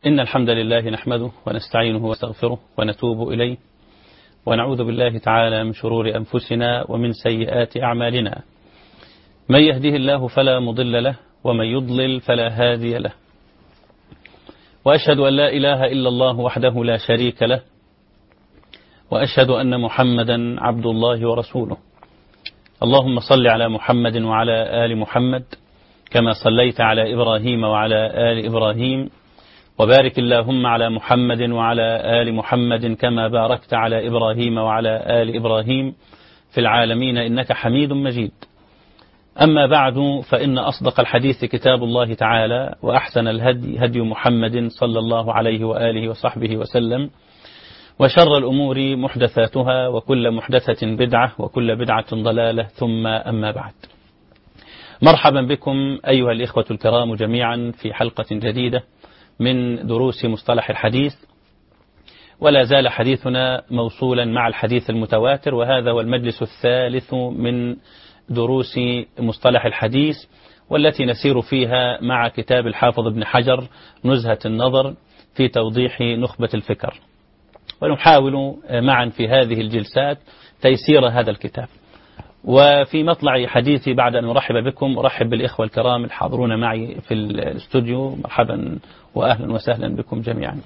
إن الحمد لله نحمده ونستعينه ونستغفره ونتوب إليه ونعوذ بالله تعالى من شرور أنفسنا ومن سيئات أعمالنا. من يهده الله فلا مضل له ومن يضلل فلا هادي له، وأشهد أن لا إله إلا الله وحده لا شريك له، وأشهد أن محمدا عبد الله ورسوله. اللهم صل على محمد وعلى آل محمد كما صليت على إبراهيم وعلى آل إبراهيم، وبارك اللهم على محمد وعلى آل محمد كما باركت على إبراهيم وعلى آل إبراهيم في العالمين إنك حميد مجيد. أما بعد، فإن أصدق الحديث كتاب الله تعالى، وأحسن الهدي هدي محمد صلى الله عليه وآله وصحبه وسلم، وشر الأمور محدثاتها، وكل محدثة بدعة، وكل بدعة ضلالة، ثم أما بعد. مرحبا بكم أيها الإخوة الكرام جميعا في حلقة جديدة من دروس مصطلح الحديث، ولا زال حديثنا موصولا مع الحديث المتواتر، وهذا هو المجلس الثالث من دروس مصطلح الحديث، والتي نسير فيها مع كتاب الحافظ ابن حجر نزهة النظر في توضيح نخبة الفكر، ونحاول معا في هذه الجلسات تيسير هذا الكتاب. وفي مطلع حديثي بعد أن أرحب بكم أرحب بالإخوة الكرام الحاضرون معي في الاستوديو، مرحبا وأهلا وسهلا بكم جميعا.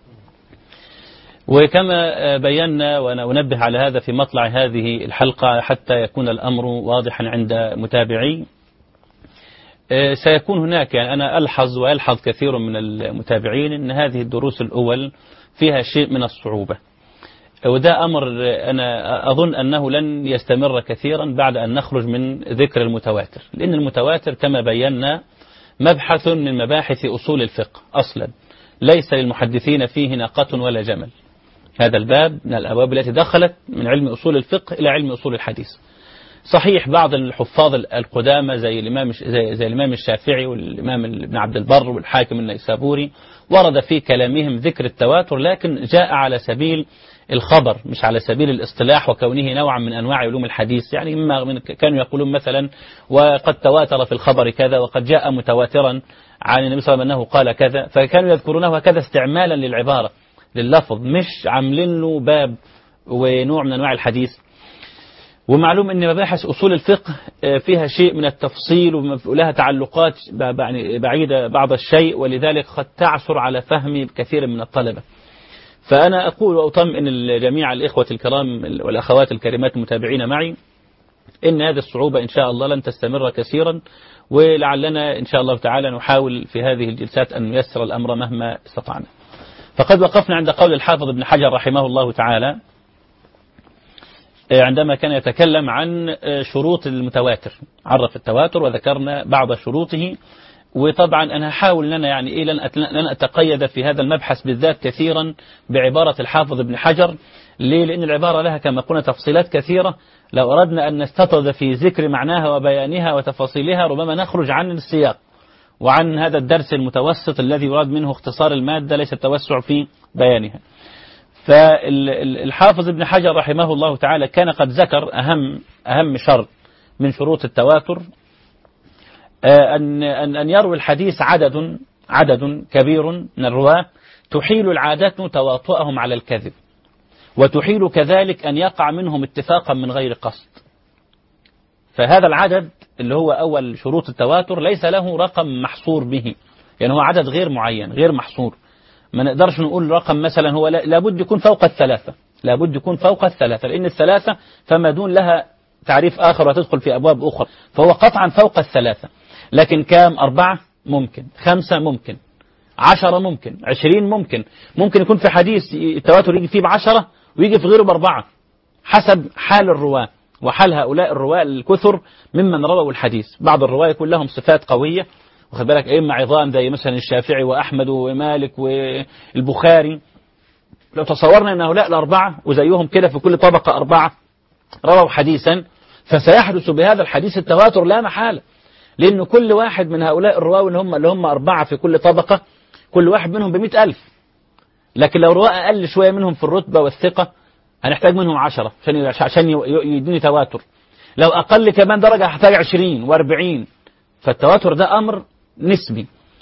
وكما بينا وأنا أنبه على هذا في مطلع هذه الحلقة حتى يكون الأمر واضحا عند متابعي، سيكون هناك، يعني أنا ألحظ ويلحظ كثير من المتابعين أن هذه الدروس الأول فيها شيء من الصعوبة، وده أمر أنا أظن أنه لن يستمر كثيرا بعد أن نخرج من ذكر المتواتر، لأن المتواتر كما بينا مبحث من مباحث أصول الفقه أصلا، ليس للمحدثين فيه ناقة ولا جمل. هذا الباب من الأبواب التي دخلت من علم أصول الفقه إلى علم أصول الحديث. صحيح بعض الحفاظ القدامى زي الإمام الشافعي والإمام ابن عبد البر والحاكم النيسابوري ورد في كلامهم ذكر التواتر، لكن جاء على سبيل الخبر مش على سبيل الاصطلاح، وكونه نوعا من أنواع علوم الحديث. يعني كانوا يقولون مثلا وقد تواتر في الخبر كذا، وقد جاء متواترا عن النبي صلى الله عليه وسلم أنه قال كذا، فكانوا يذكرونه هكذا استعمالا للعبارة لللفظ، مش عاملين له باب ونوع من أنواع الحديث. ومعلوم أن مباحث أصول الفقه فيها شيء من التفصيل ولها تعلقات بعيدة بعض الشيء، ولذلك قد تعثر على فهم كثير من الطلبة. فأنا أقول وأطمئن جميع الإخوة الكرام والأخوات الكريمات المتابعين معي إن هذه الصعوبة إن شاء الله لن تستمر كثيرا، ولعلنا إن شاء الله تعالى نحاول في هذه الجلسات أن نيسر الأمر مهما استطعنا. فقد وقفنا عند قول الحافظ ابن حجر رحمه الله تعالى عندما كان يتكلم عن شروط المتواتر، عرف التواتر وذكرنا بعض شروطه. وطبعا أنا هحاول أن يعني لن أتقيد في هذا المبحث بالذات كثيرا بعبارة الحافظ ابن حجر. ليه؟ لأن العبارة لها كما قلنا تفصيلات كثيرة، لو أردنا أن نستطرد في ذكر معناها وبيانها وتفاصيلها ربما نخرج عن السياق وعن هذا الدرس المتوسط الذي يراد منه اختصار المادة ليس التوسع في بيانها. فالحافظ ابن حجر رحمه الله تعالى كان قد ذكر أهم شرط من شروط التواتر، أن يروي الحديث عدد كبير من الرواة تحيل العادة تواطؤهم على الكذب، وتحيل كذلك أن يقع منهم اتفاقا من غير قصد. فهذا العدد اللي هو أول شروط التواتر ليس له رقم محصور به، يعني هو عدد غير معين غير محصور. ما نقدرش نقول رقم مثلا هو لابد يكون فوق الثلاثة، لابد يكون فوق الثلاثة، لأن الثلاثة فما دون لها تعريف آخر وتدخل في أبواب أخرى، فهو قطعا فوق الثلاثة. لكن كام؟ 4 ممكن، 5 ممكن، 10 ممكن، 20 ممكن يكون في حديث التواتر يجي فيه ب10 ويجي في غيره ب4 حسب حال الرواة وحال هؤلاء الرواة الكثر ممن رووا الحديث. بعض الرواة يكون لهم صفات قوية، واخد بالك، أئمة عظام زي مثلا الشافعي وأحمد ومالك والبخاري، لو تصورنا أن هؤلاء ال4 وزيهم كده في كل طبقة 4 رووا حديثا، فسيحدث بهذا الحديث التواتر لا محالة، لأن كل واحد من هؤلاء الرواة اللي هم 4 في كل طبقة كل واحد منهم ب100,000. لكن لو رواة أقل شوية منهم في الرتبة والثقة هنحتاج منهم 10 عشان يدوني تواتر. لو أقل كمان درجة هحتاج 20 و40. فالتواتر ده أمر نسبي.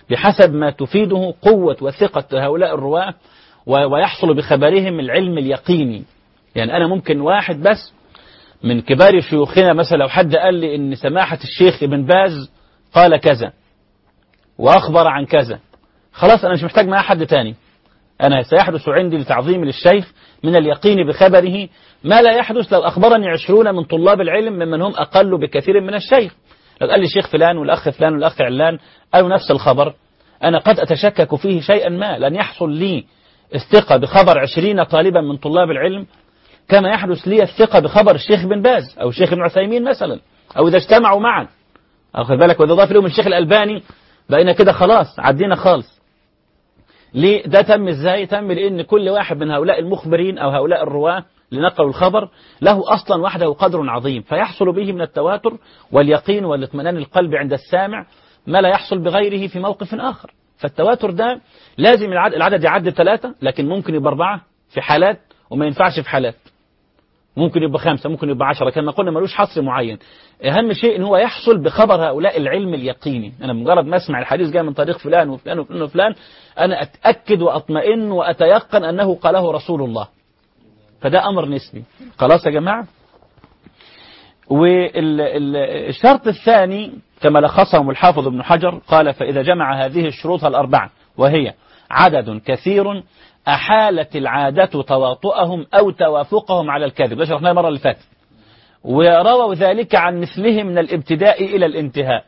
بحسب ما تفيده قوة وثقة هؤلاء الرواة ويحصل بخبرهم العلم اليقيني. يعني أنا ممكن واحد بس من كبار شيوخنا مثلا لو حد قال لي إن سماحة الشيخ ابن باز قال كذا وأخبر عن كذا، خلاص أنا مش محتاج معاه حد تاني، أنا سيحدث عندي لتعظيم للشيخ من اليقين بخبره ما لا يحدث لو أخبرني 20 من طلاب العلم ممن هم أقل بكثير من الشيخ. لو قال لي الشيخ فلان والأخ فلان والأخ علان قالوا نفس الخبر، أنا قد أتشكك فيه شيئا ما، لن يحصل لي الثقة بخبر 20 طالبا من طلاب العلم كما يحدث لي الثقة بخبر الشيخ بن باز أو الشيخ ابن عثيمين مثلا، أو إذا اجتمعوا معا. أخذ بالك، وإذا ضاف لهم الشيخ الألباني بقينا كده خلاص عدينا خالص. ليه ده تم إزاي؟ تم لأن كل واحد من هؤلاء المخبرين أو هؤلاء الرواة لنقلوا الخبر له أصلا وحده قدر عظيم، فيحصل به من التواتر واليقين والاطمئنان القلب عند السامع ما لا يحصل بغيره في موقف آخر. فالتواتر ده لازم العدد يعدي 3، لكن ممكن يبقى 4 في حالات وما ينفعش في حالات، ممكن يبقى 5، ممكن يبقى 10، كما قلنا ملوش حصر معين. أهم شيء إن هو يحصل بخبر هؤلاء العلم اليقيني. أنا مجرد ما أسمع الحديث جاء من طريق فلان وفلان وفلان وفلان أنا أتأكد وأطمئن وأتيقن أنه قاله رسول الله، فده أمر نسبي. خلاص يا جماعة. والشرط الثاني كما لخصهم الحافظ ابن حجر قال: فإذا جمع هذه الشروط الأربعة وهي عدد كثير أحالت العادة تواطؤهم أو توافقهم على الكذب، ده شرحناه المرة اللي فاتت، ورووا ذلك عن مثلهم من الابتداء إلى الانتهاء.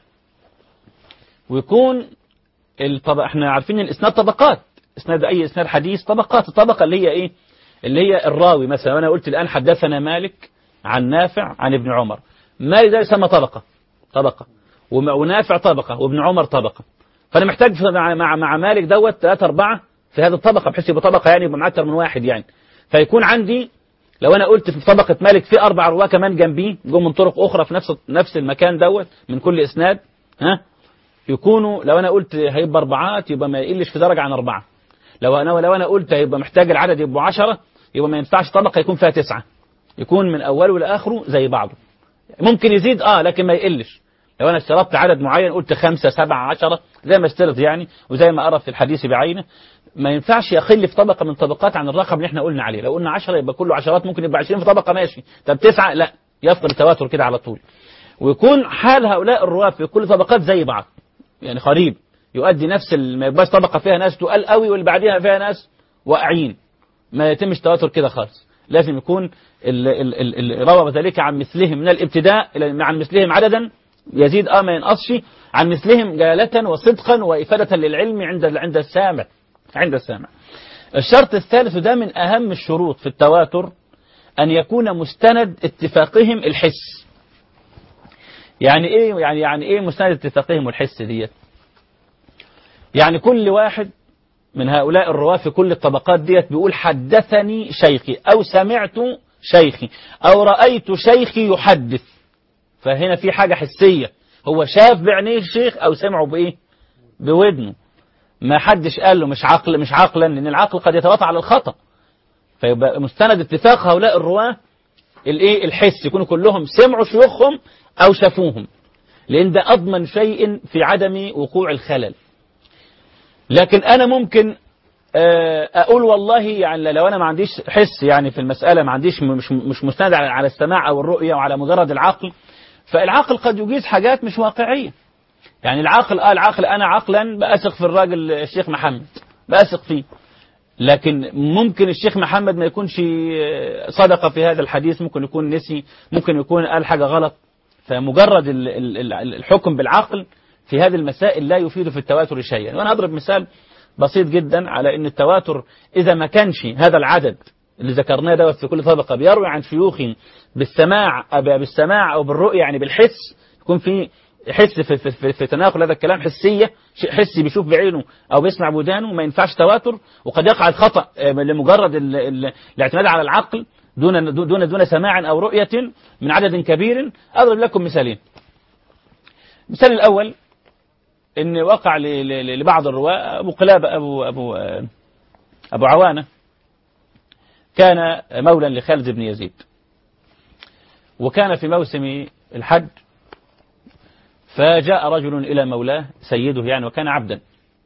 ويكون احنا عارفين الإسناد طبقات، إسناد أي إسناد حديث طبقات. الطبقة اللي هي إيه؟ اللي هي الراوي. مثلا أنا قلت الآن حدثنا مالك عن نافع عن ابن عمر، مالك ده يسمى طبقة ونافع طبقة وابن عمر طبقة، فأنا محتاج مع مالك دوت 3 4 في هذه الطبقة، بحيث يبقى طبقة يعني يبقى مع أكثر من واحد يعني. فيكون عندي لو أنا قلت في طبقة مالك في 4 رواة كمان جنبيه جم من طرق أخرى في نفس المكان دوت من كل إسناد، يكونوا لو أنا قلت هيبقى 4 يبقى ما يقلش في درجة عن 4. لو أنا قلت هيبقى محتاج العدد يبقى 10 يبقى ما ينفعش طبقة يكون فيها 9، يكون من أوله لآخره زي بعضه. ممكن يزيد لكن ما يقلش. لو أنا اشترطت عدد معين قلت 5 7 10 زي ما اشترط يعني، وزي ما أرى في الحديث بعينه، ما ينفعش يقل في طبقة من طبقات عن الرقم اللي احنا قلنا عليه. لو قلنا 10 يبقى كله عشرات، ممكن يبقى 20 في طبقة ماشي، طب 9 لا، يفقد التواتر كده على طول. ويكون حال هؤلاء الرواة في كل طبقات زي بعض يعني قريب، يؤدي نفس ما يبقاش طبقة فيها ناس تقال قوي واللي بعديها فيها ناس واقعين، ما يتمش تواتر كده خالص. لازم يكون روى ذلك عن مثلهم من الابتداء إلى عن مثلهم عددا يزيد ما ينقصش، عن مثلهم جلالة وصدقا وإفادة للعلم عند السامع. الشرط الثالث ده من أهم الشروط في التواتر، أن يكون مستند اتفاقهم الحس. يعني إيه مستند اتفاقهم الحس ديت؟ يعني كل واحد من هؤلاء الرواة في كل الطبقات ديت بيقول حدثني شيخي أو سمعت شيخي أو رأيت شيخي يحدث. فهنا في حاجة حسية، هو شاف بعينيه الشيخ أو سمعه بإيه؟ بودنه. ما حدش قال له مش عقلا، لأن العقل قد يتواطى على الخطأ. فيبقى مستند اتفاق هؤلاء الرواة الحس، يكونوا كلهم سمعوا شيوخهم أو شافوهم، لأن ده أضمن شيء في عدم وقوع الخلل. لكن أنا ممكن أقول والله يعني لو أنا ما عنديش حس يعني في المسألة، ما عنديش مش مستند على السماع أو الرؤية وعلى مجرد العقل، فالعقل قد يجيز حاجات مش واقعية. يعني العقل أنا عقلا بأثق في الراجل الشيخ محمد، بأثق فيه، لكن ممكن الشيخ محمد ما يكونش صدق في هذا الحديث، ممكن يكون نسي، ممكن يكون قال حاجة غلط. فمجرد الحكم بالعقل في هذه المسائل لا يفيد في التواتر شيئا. وأنا أضرب مثال بسيط جدا على أن التواتر إذا ما كانش هذا العدد اللي ذكرناه دوت في كل طبقة بيروي عن شيوخ بالسماع أو بالرؤية يعني بالحس، يكون في حس في تناقل هذا الكلام، حسية، شيء حسي بيشوف بعينه أو بيسمع بودانه، ما ينفعش تواتر. وقد يقع الخطأ لمجرد الاعتماد على العقل دون سماع أو رؤية من عدد كبير. أضرب لكم مثالين. المثال الأول إن وقع لبعض الرواة أبو قلابة أبو عوانة كان مولا لخالد بن يزيد، وكان في موسم الحج، فجاء رجل إلى مولاه سيده يعني، وكان عبدا،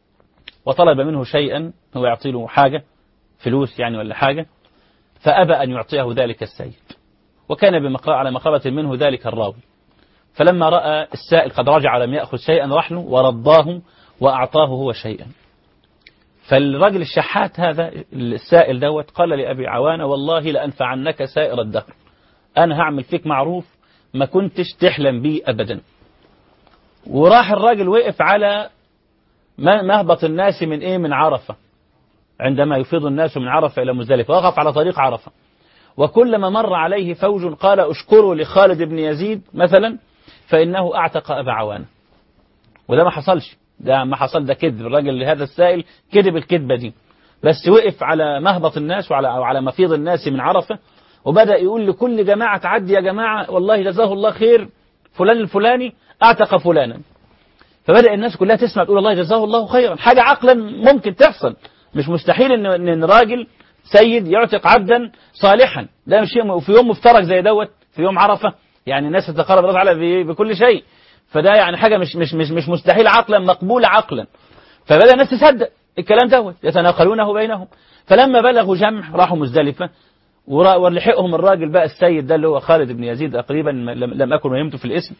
وطلب منه شيئا، هو يعطي له حاجة، فلوس يعني ولا حاجة، فأبى أن يعطيه ذلك السيد، وكان على مقربة منه ذلك الراوي. فلما رأى السائل قد رجع لم يأخذ شيئا راح له ورضاه وأعطاه هو شيئا. فالرجل الشحات هذا السائل دوت قال لأبي عوانة: والله لأنفعنك سائر الدهر، أنا هعمل فيك معروف ما كنتش تحلم بيه أبدا. وراح الراجل وقف على مهبط الناس من عرفة، عندما يفيض الناس من عرفة إلى مزدلفة، وقف على طريق عرفة، وكلما مر عليه فوج قال: اشكروا لخالد بن يزيد مثلا فإنه أعتق أبا عوانة. وده ما حصلش، ده ما حصل، ده كذب. الراجل هذا السائل كذب الكذبة دي، بس وقف على مهبط الناس وعلى مفيض الناس من عرفة، وبدأ يقول لكل جماعة تعدي: يا جماعة والله جزاه الله خير فلان الفلاني أعتق فلانا. فبدأ الناس كلها تسمع تقول: الله جزاه الله خيرا. حاجة عقلا ممكن تحصل، مش مستحيل إن راجل سيد يعتق عبدا صالحا، ده مش شيء في يوم مفترق زي دوت، في يوم عرفة يعني الناس تتقرب الله تعالى بكل شيء، فده يعني حاجة مش مستحيل عقلا، مقبولة عقلا. فبدأ الناس تصدق الكلام دوت، يتناقلونه بينهم. فلما بلغوا جمع راحوا مزدلفة، ولحقهم الراجل بقى السيد ده اللي هو خالد بن يزيد تقريبا، لم أكن وهمت في الاسم.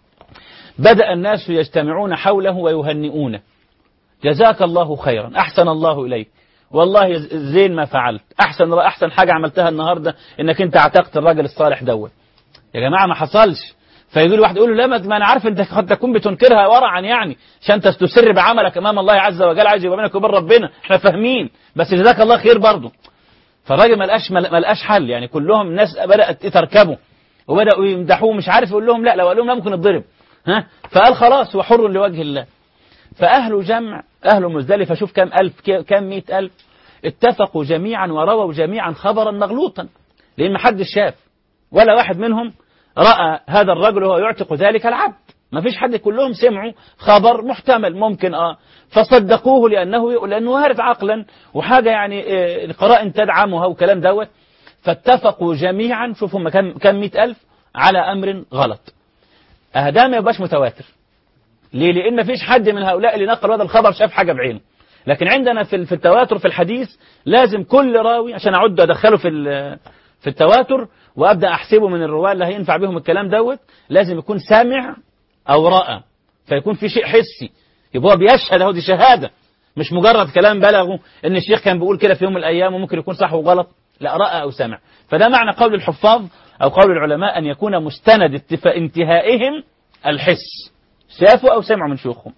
بدأ الناس يجتمعون حوله ويهنئونه: جزاك الله خيرا، أحسن الله إليك، والله زين ما فعلت، أحسن حاجة عملتها النهاردة إنك أنت اعتقت الراجل الصالح دوت. يا جماعة ما حصلش. فيقول واحد يقول له: لا، ما أنا عارف أنت قد تكون بتنكرها ورعا يعني عشان تسر بعملك أمام الله عز وجل، عايز يبقى بينك وبين ربنا، إحنا فاهمين، بس جزاك الله خير برضه. فالراجل ما لقاش حل، يعني كلهم الناس بدأت تركبه وبدأوا يمدحوه، مش عارف يقول لهم لا، لو قال لهم لا ممكن يتضرب. فقال خلاص هو حر لوجه الله. فأهل جمع، أهل مزدلفة، شوف كم ألف، كم 100,000، اتفقوا جميعا ورووا جميعا خبرا مغلوطا، لأن محدش شاف ولا واحد منهم رأى هذا الرجل وهو يعتق ذلك العبد، ما فيش حد، كلهم سمعوا خبر محتمل ممكن فصدقوه لأنه وارد عقلا، وحاجة يعني القرائن تدعمها وكلام دوت. فاتفقوا جميعا، شوفوا كم 100,000 على أمر غلط. ده ما يبقاش متواتر. ليه؟ لأن ما فيش حد من هؤلاء اللي نقل هذا الخبر شاف حاجة بعينه. لكن عندنا في التواتر في الحديث لازم كل راوي، عشان أعد أدخله في التواتر وأبدأ أحسبه من الرواة اللي هينفع بهم الكلام دوت، لازم يكون سامع أو رأى، فيكون في شيء حسي، يبقى هو بيشهد، اهو دي شهادة، مش مجرد كلام بلغه إن الشيخ كان بيقول كده في يوم من الأيام وممكن يكون صح وغلط، لا، رأى أو سمع. فده معنى قول الحفاظ أو قول العلماء أن يكون مستند انتهائهم الحس، شافوا أو سمعوا من شيوخهم.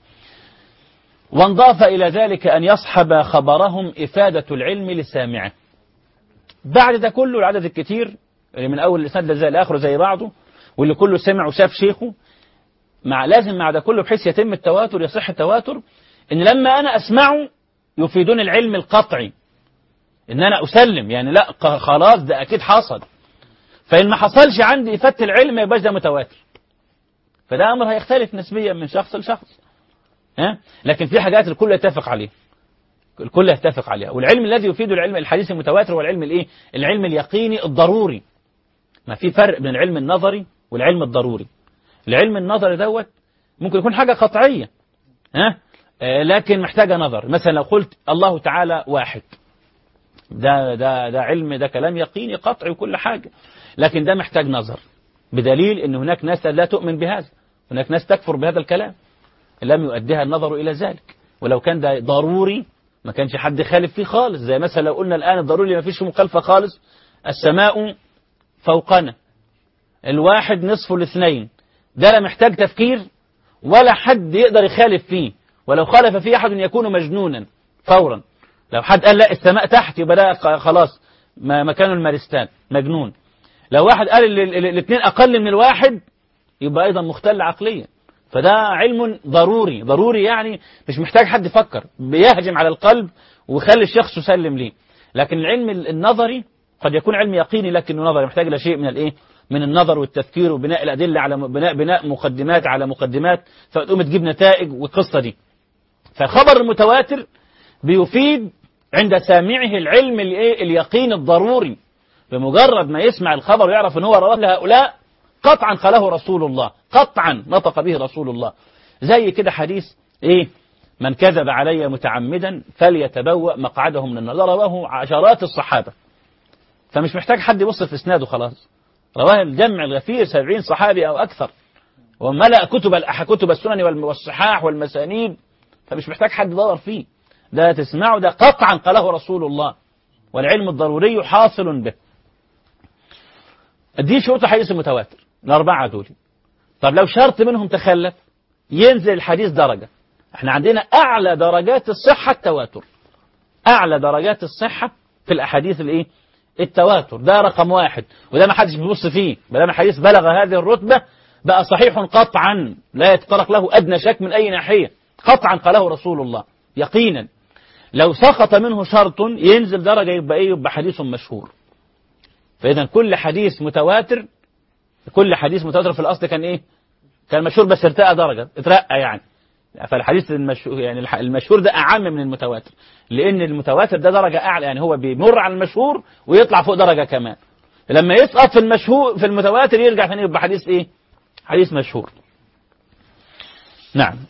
وانضاف إلى ذلك أن يصحب خبرهم إفادة العلم لسامعه. بعد ده كله العدد الكتير اللي من أول الإسناد زي الآخر زي بعضه، واللي كله سمع وشاف شيخه، لازم مع ده كله بحيث يتم التواتر، يصح التواتر، إن لما أنا أسمعه يفيدون العلم القطعي، إن أنا أسلم يعني لا خلاص ده أكيد حصل. فإن ما حصلش عندي إفادة العلم يبقى ده متواتر، فده أمر هيختلف نسبيا من شخص لشخص. لكن في حاجات الكل يتفق عليها، الكل يتفق عليها. والعلم الذي يفيد العلم الحديث المتواتر هو العلم العلم اليقيني الضروري. ما في فرق بين العلم النظري والعلم الضروري. العلم النظري دوت ممكن يكون حاجة قطعية، لكن محتاجة نظر. مثلا لو قلت الله تعالى واحد، ده علم، ده كلام يقيني قطعي وكل حاجة، لكن ده محتاج نظر، بدليل ان هناك ناس لا تؤمن بهذا، هناك ناس تكفر بهذا الكلام، لم يؤديها النظر إلى ذلك. ولو كان ده ضروري ما كانش حد خالف فيه خالص. زي مثلا لو قلنا الآن الضروري ما فيش مخالفة خالص، السماء فوقنا، الواحد نصف الاثنين، ده لا محتاج تفكير ولا حد يقدر يخالف فيه، ولو خالف فيه أحد يكون مجنونا فورا. لو حد قال لا السماء تحت يبقى ده خلاص مكانه المارستان، مجنون. لو واحد قال الاثنين أقل من الواحد يبقى أيضا مختل عقليا. فده علم ضروري يعني مش محتاج حد يفكر، بيهجم على القلب ويخلي الشخص يسلم ليه. لكن العلم النظري قد يكون علم يقيني لكنه نظري، محتاج إلى شيء من النظر والتفكير وبناء الأدلة على بناء مقدمات على مقدمات، فتقوم تجيب نتائج والقصة دي. فخبر المتواتر بيفيد عند سامعه العلم اليقين الضروري، بمجرد ما يسمع الخبر ويعرف ان هو رواه لهؤلاء قطعا قاله رسول الله، قطعا نطق به رسول الله. زي كده حديث من كذب علي متعمدا فليتبوأ مقعده من النار. ده رواه عشرات الصحابة، فمش محتاج حد يبص في اسناده، خلاص رواه الجمع الغفير 70 صحابي أو أكثر، وملأ كتب السنن والصحاح والمسانيد، فمش محتاج حد يدور فيه. ده تسمعه ده قطعا قاله رسول الله، والعلم الضروري حاصل به. دي شروط الحديث المتواتر الأربعة دول. طب لو شرط منهم تخلف ينزل الحديث درجة. احنا عندنا أعلى درجات الصحة التواتر، أعلى درجات الصحة في الأحاديث الإيه؟ التواتر، ده رقم واحد، وده ما حدش بيبص فيه، ما دام الحديث بلغ هذه الرتبة بقى صحيح قطعا لا يتطرق له أدنى شك من أي ناحية، قطعا قاله رسول الله يقينا. لو سقط منه شرط ينزل درجة، يبقى إيه؟ يبقى حديث مشهور. فإذا كل حديث متواتر في الأصل كان إيه؟ كان مشهور، بس ارتقى درجة، اترقى يعني. فالحديث المشهور يعني المشهور ده أعم من المتواتر، لأن المتواتر ده درجة أعلى، يعني هو بيمر على المشهور ويطلع فوق درجة كمان. لما يسقط في المشهور في المتواتر يرجع ثاني يبقى حديث إيه؟ حديث مشهور. نعم.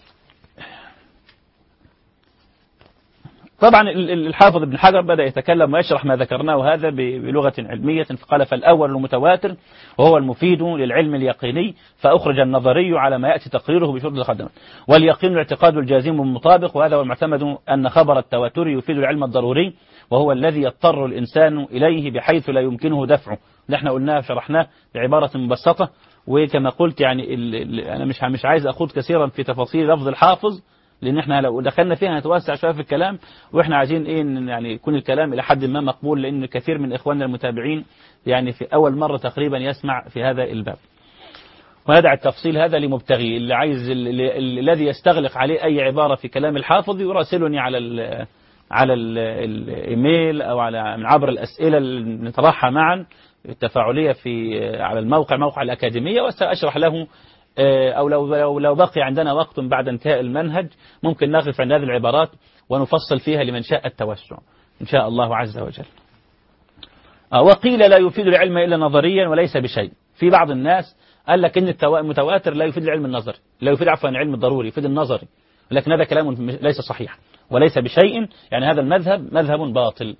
طبعا الحافظ ابن حجر بدأ يتكلم ويشرح ما ذكرناه هذا بلغة علمية، فقال: فالأول المتواتر وهو المفيد للعلم اليقيني، فأخرج النظري على ما يأتي تقريره بشروط الخدمة، واليقين الاعتقاد الجازم المطابق، وهذا هو المعتمد أن خبر التواتر يفيد العلم الضروري، وهو الذي يضطر الإنسان إليه بحيث لا يمكنه دفعه. ده احنا قلناه شرحناه بعبارة مبسطة، وكما قلت يعني أنا مش عايز أخوض كثيرا في تفاصيل لفظ الحافظ، لأن احنا لو دخلنا فيها هنتوسع شوية في الكلام، واحنا عايزين ايه يعني يكون الكلام إلى حد ما مقبول، لأن كثير من إخواننا المتابعين يعني في أول مرة تقريبا يسمع في هذا الباب. وندع التفصيل هذا لمبتغي، اللي عايز الذي يستغلق عليه أي عبارة في كلام الحافظ يراسلني على الإيميل أو من عبر الأسئلة اللي نطرحها معا التفاعلية على موقع الأكاديمية، وسأشرح له، أو لو بقي عندنا وقت بعد انتهاء المنهج ممكن نقف عند هذه العبارات ونفصل فيها لمن شاء التوسع إن شاء الله عز وجل. وقيل لا يفيد العلم إلا نظريا وليس بشيء. في بعض الناس قال لك إن المتواتر لا يفيد العلم النظري، لا يفيد عفوا العلم الضروري، يفيد النظري، لكن هذا كلام ليس صحيح. وليس بشيء يعني هذا المذهب مذهب باطل،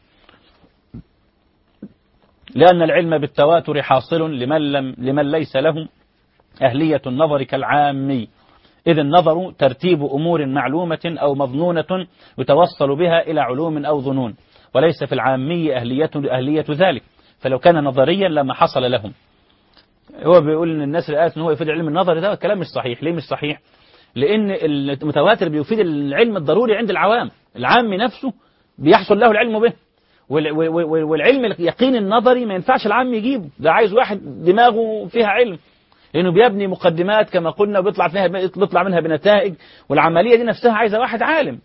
لأن العلم بالتواتر حاصل لمن ليس له أهلية النظر كالعامي، إذ النظر ترتيب أمور معلومة أو مظنونة يتوصل بها إلى علوم أو ظنون، وليس في العامي أهلية ذلك، فلو كان نظريا لما حصل لهم. هو بيقول إن الناس اللي قالت إن هو يفيد العلم النظري ده كلام مش صحيح. ليه مش صحيح؟ لأن المتواتر بيفيد العلم الضروري عند العوام، العام نفسه بيحصل له العلم به، والعلم اليقين النظري ما ينفعش العام يجيبه، ده عايز واحد دماغه فيها علم، لأنه بيبني مقدمات كما قلنا وبيطلع منها بنتائج، والعملية دي نفسها عايزة واحد عالم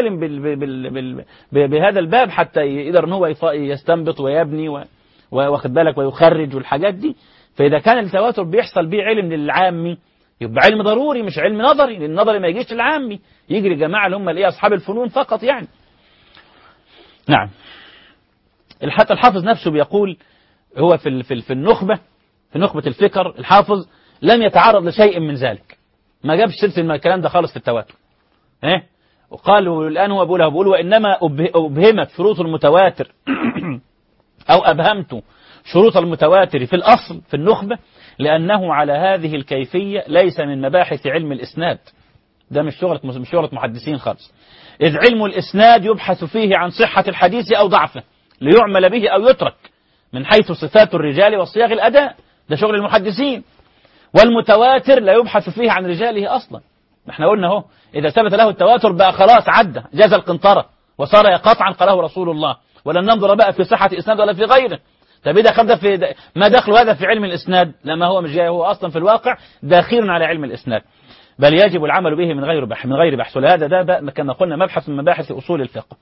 بهذا الباب حتى يقدر ان هو يستنبط ويبني واخد بالك ويخرج والحاجات دي. فإذا كان التواتر بيحصل بيه علم للعامي يبقى علم ضروري مش علم نظري، لأن النظري ما يجيش للعامي، يجي للجماعة اللي هم أصحاب الفنون فقط يعني. نعم. حتى الحافظ نفسه بيقول هو في النخبة، في نخبة الفكر، الحافظ لم يتعرض لشيء من ذلك، ما جابش سيرة الكلام ده خالص في التواتر. وقال الآن هو بيقول وإنما أبهمت شروط المتواتر أو أبهمت شروط المتواتر في الأصل في النخبة، لأنه على هذه الكيفية ليس من مباحث علم الإسناد، ده مش شغلة محدثين خالص، إذ علم الإسناد يبحث فيه عن صحة الحديث أو ضعفه ليعمل به أو يترك من حيث صفات الرجال وصياغ الأداء، ده شغل المحدثين. والمتواتر لا يبحث فيه عن رجاله أصلا، احنا قلنا اهو إذا ثبت له التواتر بقى خلاص عدى جاز القنطرة وصار قطعا قاله رسول الله، ولن ننظر بقى في صحة إسناد ولا في غيره. طب إذا خد في ما دخل هذا في علم الإسناد؟ لما هو مش جاي، هو أصلا في الواقع داخل على علم الإسناد، بل يجب العمل به من غير بحث. ولهذا ده كما قلنا مبحث من مباحث أصول الفقه.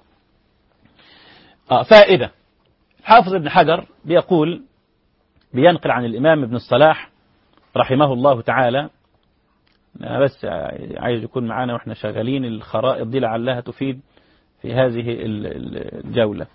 فائدة: حافظ ابن حجر بينقل عن الإمام ابن الصلاح رحمه الله تعالى، بس عايز يكون معانا واحنا شغالين الخرائط دي لعلها تفيد في هذه الجولة.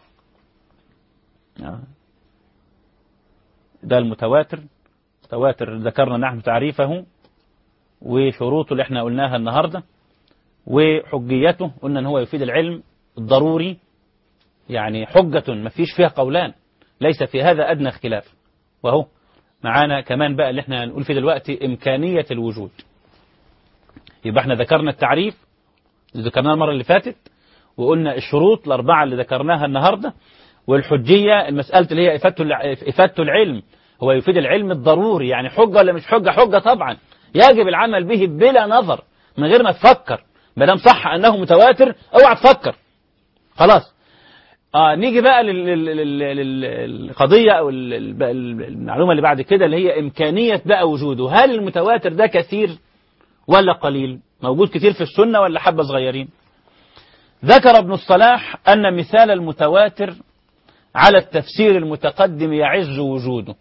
ده المتواتر ذكرنا نحن تعريفه وشروطه اللي احنا قلناها النهاردة، وحجيته قلنا ان هو يفيد العلم الضروري، يعني حجة ما فيش فيها قولان، ليس في هذا أدنى اختلاف. وهو معانا كمان بقى اللي احنا هنقول فيه دلوقتي إمكانية الوجود. يبقى احنا ذكرنا التعريف اللي ذكرناه المرة اللي فاتت، وقلنا الشروط الأربعة اللي ذكرناها النهاردة، والحجية المسألة اللي هي إفادة العلم، هو يفيد العلم الضروري، يعني حجة ولا مش حجة؟ حجة طبعا، يجب العمل به بلا نظر، من غير ما تفكر، ما دام صح أنه متواتر اوعى تفكر خلاص. نيجي بقى للقضية أو المعلومة اللي بعد كده، اللي هي إمكانية بقى وجوده. هل المتواتر ده كثير ولا قليل؟ موجود كثير في السنة ولا حبة صغيرين؟ ذكر ابن الصلاح أن مثال المتواتر على التفسير المتقدم يعز وجوده،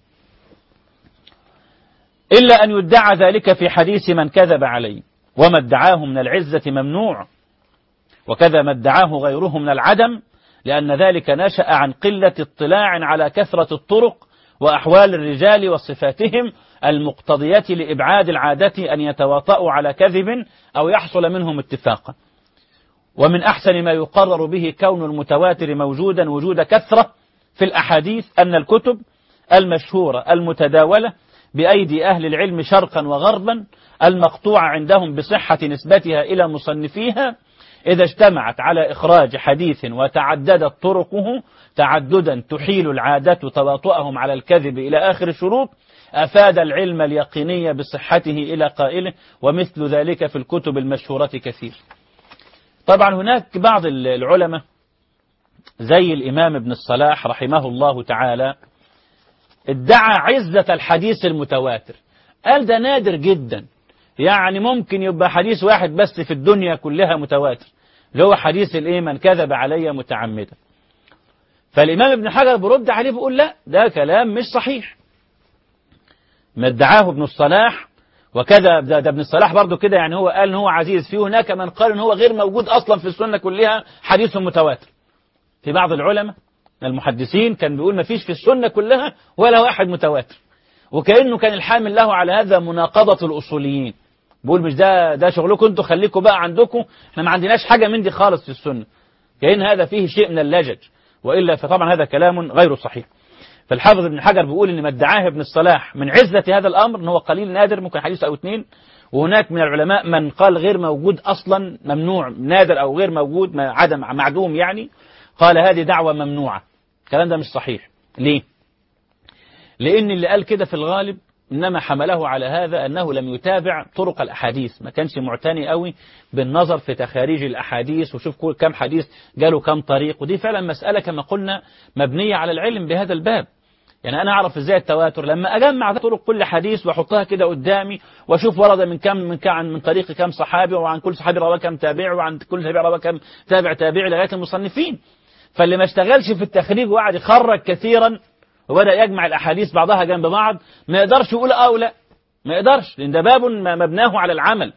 إلا أن يدعى ذلك في حديث من كذب عليه، وما ادعاه من العزة ممنوع، وكذا ما ادعاه غيره من العدم، لأن ذلك نشأ عن قلة اطلاع على كثرة الطرق وأحوال الرجال وصفاتهم المقتضية لإبعاد العادة أن يتواطؤوا على كذب أو يحصل منهم اتفاقا. ومن أحسن ما يقرر به كون المتواتر موجودا وجود كثرة في الأحاديث أن الكتب المشهورة المتداولة بأيدي أهل العلم شرقا وغربا المقطوع عندهم بصحة نسبتها إلى مصنفيها، إذا اجتمعت على إخراج حديث وتعددت طرقه تعددا تحيل العادة تواطؤهم على الكذب إلى آخر الشروط، أفاد العلم اليقيني بصحته إلى قائله، ومثل ذلك في الكتب المشهورة كثير. طبعا هناك بعض العلماء زي الإمام ابن الصلاح رحمه الله تعالى ادعى عزة الحديث المتواتر، قال ده نادر جدا، يعني ممكن يبقى حديث واحد بس في الدنيا كلها متواتر، اللي هو حديث من كذب علي متعمدا. فالإمام ابن حجر برد عليه بيقول لا، ده كلام مش صحيح، ما ادعاه ابن الصلاح وكذا. ده ابن الصلاح برضو كده، يعني هو قال ان هو عزيز. في هناك من قال ان هو غير موجود اصلا في السنة كلها حديث متواتر. في بعض العلماء المحدثين كان بيقول ما فيش في السنة كلها ولا واحد متواتر، وكأنه كان الحامل له على هذا مناقضة الأصوليين، بيقول مش ده شغلكم انتوا، خليكم بقى عندكم، احنا ما عندناش حاجة من دي خالص في السنة، كأن هذا فيه شيء من اللجج، وإلا فطبعا هذا كلام غير صحيح. فالحافظ ابن حجر بيقول ان ما ادعاه ابن الصلاح من عزة هذا الأمر ان هو قليل نادر، ممكن حديث أو اثنين، وهناك من العلماء من قال غير موجود أصلا، ممنوع، نادر أو غير موجود، عدم معدوم يعني، قال هذه دعوة ممنوعة. الكلام ده مش صحيح. ليه؟ لأن اللي قال كده في الغالب إنما حمله على هذا أنه لم يتابع طرق الأحاديث، ما كانش معتني قوي بالنظر في تخاريج الأحاديث وشوف كم حديث جاله كم طريق، ودي فعلا مسألة كما قلنا مبنية على العلم بهذا الباب. يعني أنا أعرف إزاي التواتر لما أجمع طرق كل حديث وأحطها كده قدامي وأشوف ورد من طريق كم صحابي، وعن كل صحابي رواه كم تابعي، وعن كل تابعي رواه كم تابعي لغاية المصنفين. فاللي ما اشتغلش في التخريج وقعد يخرج كثيرا وبدأ يجمع الأحاديث بعضها جنب بعض، ما يقدرش يقول أو لا، ما يقدرش، لأن ده باب مبناه على العمل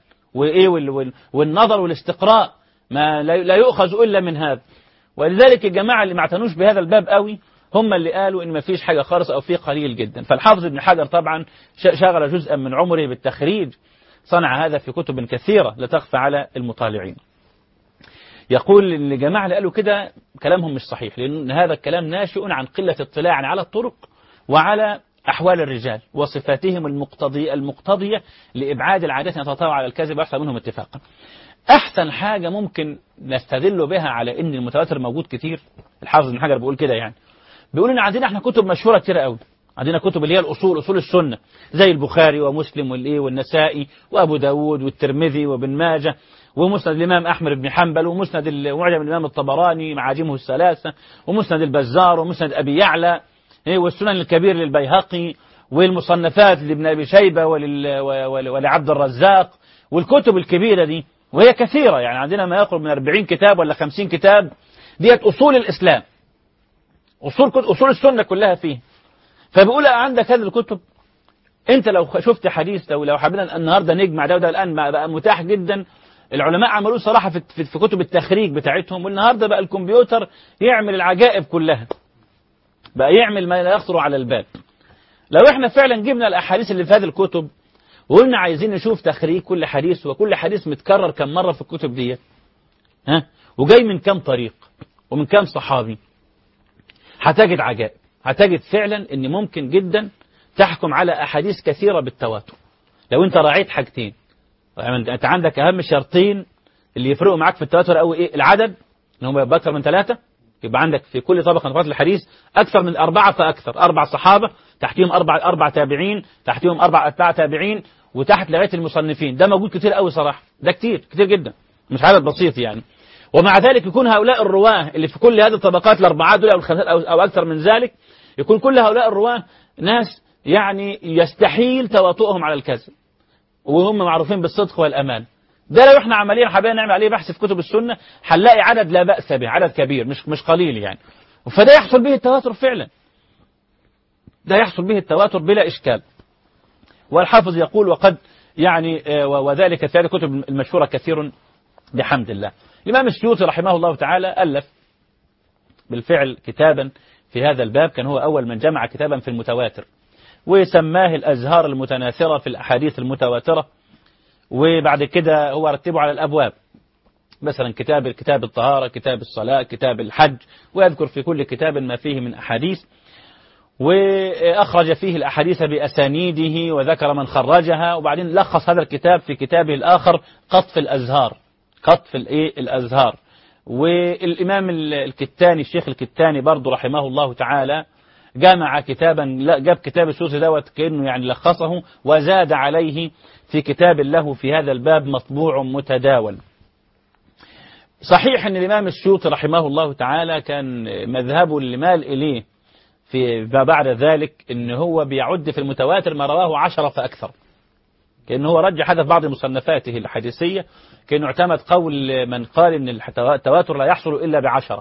والنظر والاستقراء، ما لا يؤخذ إلا من هذا. ولذلك الجماعة اللي ما اعتنوش بهذا الباب قوي هم اللي قالوا إن ما فيش حاجة خالص أو فيه قليل جدا. فالحافظ ابن حجر طبعا شغل جزءا من عمره بالتخريج، صنع هذا في كتب كثيرة لا تخفى على المطالعين. يقول إن الجماعة اللي قالوا كده كلامهم مش صحيح، لأن هذا الكلام ناشئ عن قلة اطلاع على الطرق وعلى أحوال الرجال وصفاتهم المقتضية لإبعاد العادات أن تتطاول على الكذب ويحصل منهم اتفاقا. أحسن حاجة ممكن نستدل بها على إن المتواتر موجود كتير، الحافظ ابن حجر بيقول كده، يعني بيقول إن عندنا احنا كتب مشهورة كتير قوي، عندنا كتب اللي هي أصول السنة زي البخاري ومسلم والنسائي وأبو داود والترمذي وابن ماجه ومسند الإمام أحمد بن حنبل ومسند معجم الإمام الطبراني معاجمه الثلاثة ومسند البزار ومسند أبي يعلى والسنن الكبير للبيهقي والمصنفات لابن أبي شيبة ولعبد الرزاق والكتب الكبيرة دي، وهي كثيرة، يعني عندنا ما يقرب من 40 كتاب ولا 50 كتاب، ديت أصول الإسلام، أصول السنة كلها فيه. فبيقول عندك هذه الكتب، أنت لو شفت حديث لو حبينا النهاردة نجمع ده الآن بقى متاح جدا، العلماء عملوه صراحة في كتب التخريج بتاعتهم، والنهاردة بقى الكمبيوتر يعمل العجائب كلها، بقى يعمل ما لا يخطر على البال. لو احنا فعلا جبنا الأحاديث اللي في هذه الكتب وقلنا عايزين نشوف تخريج كل حديث، وكل حديث متكرر كم مرة في الكتب ديت، وجاي من كم طريق ومن كم صحابي. هتجد عجائب، هتجد فعلا ان ممكن جدا تحكم على احاديث كثيرة بالتواتر لو انت راعيت حاجتين. يعني انت عندك اهم شرطين اللي يفرقوا معاك في التواتر قوي، ايه؟ العدد، ان هم يبقى اكثر من 3، يبقى عندك في كل طبقة من طبقات الحديث اكثر من 4 فاكثر، 4 صحابة تحتيهم 4 تابعين، تحتيهم 4 أتباع تابعين، وتحت لغاية المصنفين. ده موجود كتير قوي صراحة، ده كتير جدا، مش عدد بسيط يعني. ومع ذلك يكون هؤلاء الرواه اللي في كل هذه الطبقات الأربعة دول أو الخمسات أو أكثر من ذلك، يكون كل هؤلاء الرواه ناس يعني يستحيل تواطؤهم على الكذب، وهم معروفين بالصدق والأمان. ده لو احنا عمليا حابين نعمل عليه بحث في كتب السنة هنلاقي عدد لا بأس به، عدد كبير مش قليل يعني. فده يحصل به التواتر فعلا، ده يحصل به التواتر بلا إشكال. والحافظ يقول وقد يعني وذلك في هذه الكتب المشهورة كثير بحمد الله. الإمام السيوطي رحمه الله تعالى ألف بالفعل كتابا في هذا الباب، كان هو أول من جمع كتابا في المتواتر، وسماه الأزهار المتناثرة في الأحاديث المتواترة. وبعد كده هو رتبه على الأبواب، مثلا كتاب الطهارة، كتاب الصلاة، كتاب الحج، ويذكر في كل كتاب ما فيه من أحاديث، وأخرج فيه الأحاديث بأسانيده وذكر من خرجها. وبعدين لخص هذا الكتاب في كتابه الآخر قطف الأزهار، قطف الأزهار. والإمام الكتاني، الشيخ الكتاني برضه رحمه الله تعالى، جمع كتابا، جاب كتاب السوسي دوت كأنه يعني لخصه وزاد عليه في كتاب له في هذا الباب مطبوع متداول. صحيح أن الإمام السيوطي رحمه الله تعالى كان مذهبه اللي مال إليه في بعد ذلك إن هو بيعد في المتواتر ما رواه 10 فأكثر، كأنه هو رجح هذا في بعض مصنفاته الحديثية، كأنه اعتمد قول من قال إن التواتر لا يحصل إلا ب10،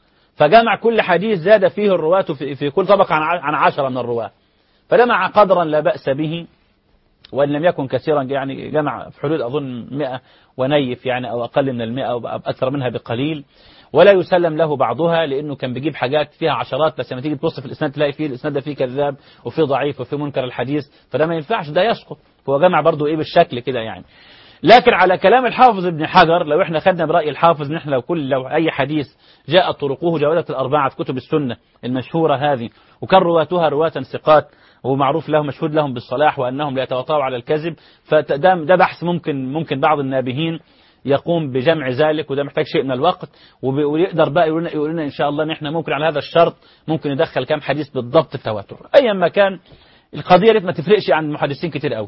فجمع كل حديث زاد فيه الرواة في كل طبقة عن 10 من الرواة، فجمع قدرا لا بأس به، وإن لم يكن كثيرا يعني جمع في حدود أظن 100 ونيف يعني، أو أقل من 100 أو أكثر منها بقليل، ولا يسلم له بعضها لأنه كان بيجيب حاجات فيها عشرات، بس لما تيجي تبص في الإسناد تلاقي فيه الإسناد ده فيه كذاب وفيه ضعيف وفيه منكر الحديث، فده ما ينفعش، ده يسقط. هو جمع برضه إيه بالشكل كده يعني. لكن على كلام الحافظ ابن حجر، لو احنا خدنا برأي الحافظ نحن لو أي حديث جاء طرقه جودة الأربعة في كتب السنة المشهورة هذه، وكان رواتها رواة ثقات ومعروف لهم مشهود لهم بالصلاح وأنهم لا يتواطؤوا على الكذب، فده بحث ممكن بعض النابهين يقوم بجمع ذلك، وده محتاج شيء من الوقت، ويقدر بقى يقول لنا إن شاء الله نحن ممكن على هذا الشرط ممكن ندخل كام حديث بالضبط التواتر. أيا ما كان القضية دي ما تفرقش عن المحدثين كتير قوي،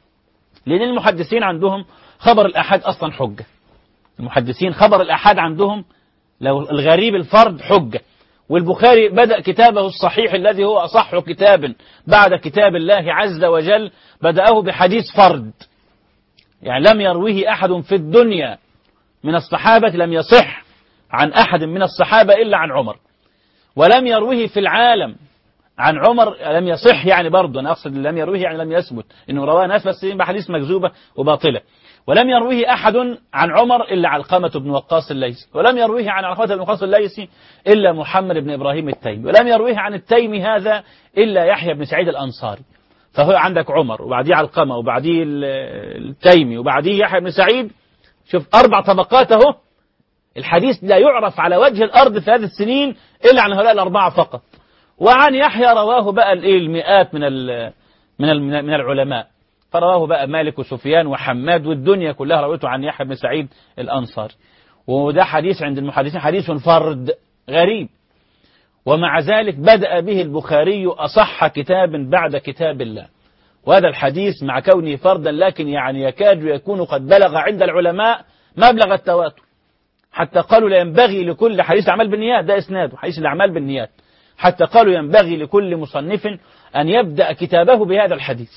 لأن المحدثين عندهم خبر الأحاد أصلا حجة. المحدثين خبر الأحاد عندهم لو الغريب الفرد حجة. والبخاري بدأ كتابه الصحيح الذي هو أصح كتاب بعد كتاب الله عز وجل، بدأه بحديث فرد، يعني لم يرويه أحد في الدنيا من الصحابة، لم يصح عن أحد من الصحابة إلا عن عمر، ولم يرويه في العالم عن عمر، لم يصح يعني برضه، أنا أقصد لم يرويه يعني لم يثبت إنه رواه ناس بس بحديث مكذوبة وباطلة. ولم يرويه أحد عن عمر إلا علقمة بن وقاص الليثي، ولم يرويه عن علقمة بن وقاص الليثي إلا محمد بن إبراهيم التيمي، ولم يرويه عن التيمي هذا إلا يحيى بن سعيد الأنصاري. فهو عندك عمر وبعديه علقمة وبعديه التيمي وبعديه يحيى بن سعيد، شوف 4 طبقات اهو. الحديث لا يعرف على وجه الأرض في هذه السنين إلا عن هؤلاء ال4 فقط. وعن يحيى رواه بقى المئات من العلماء، فرواه بقى مالك وسفيان وحماد والدنيا كلها رويته عن يحيى بن سعيد الأنصاري. وده حديث عند المحدثين حديث فرد غريب، ومع ذلك بدأ به البخاري أصح كتاب بعد كتاب الله. وهذا الحديث مع كونه فردا لكن يعني يكاد يكون قد بلغ عند العلماء مبلغ التواتر، حتى قالوا لا ينبغي لكل حديث الأعمال بالنيات، ده إسناده حديث الأعمال بالنيات، حتى قالوا ينبغي لكل مصنف أن يبدأ كتابه بهذا الحديث.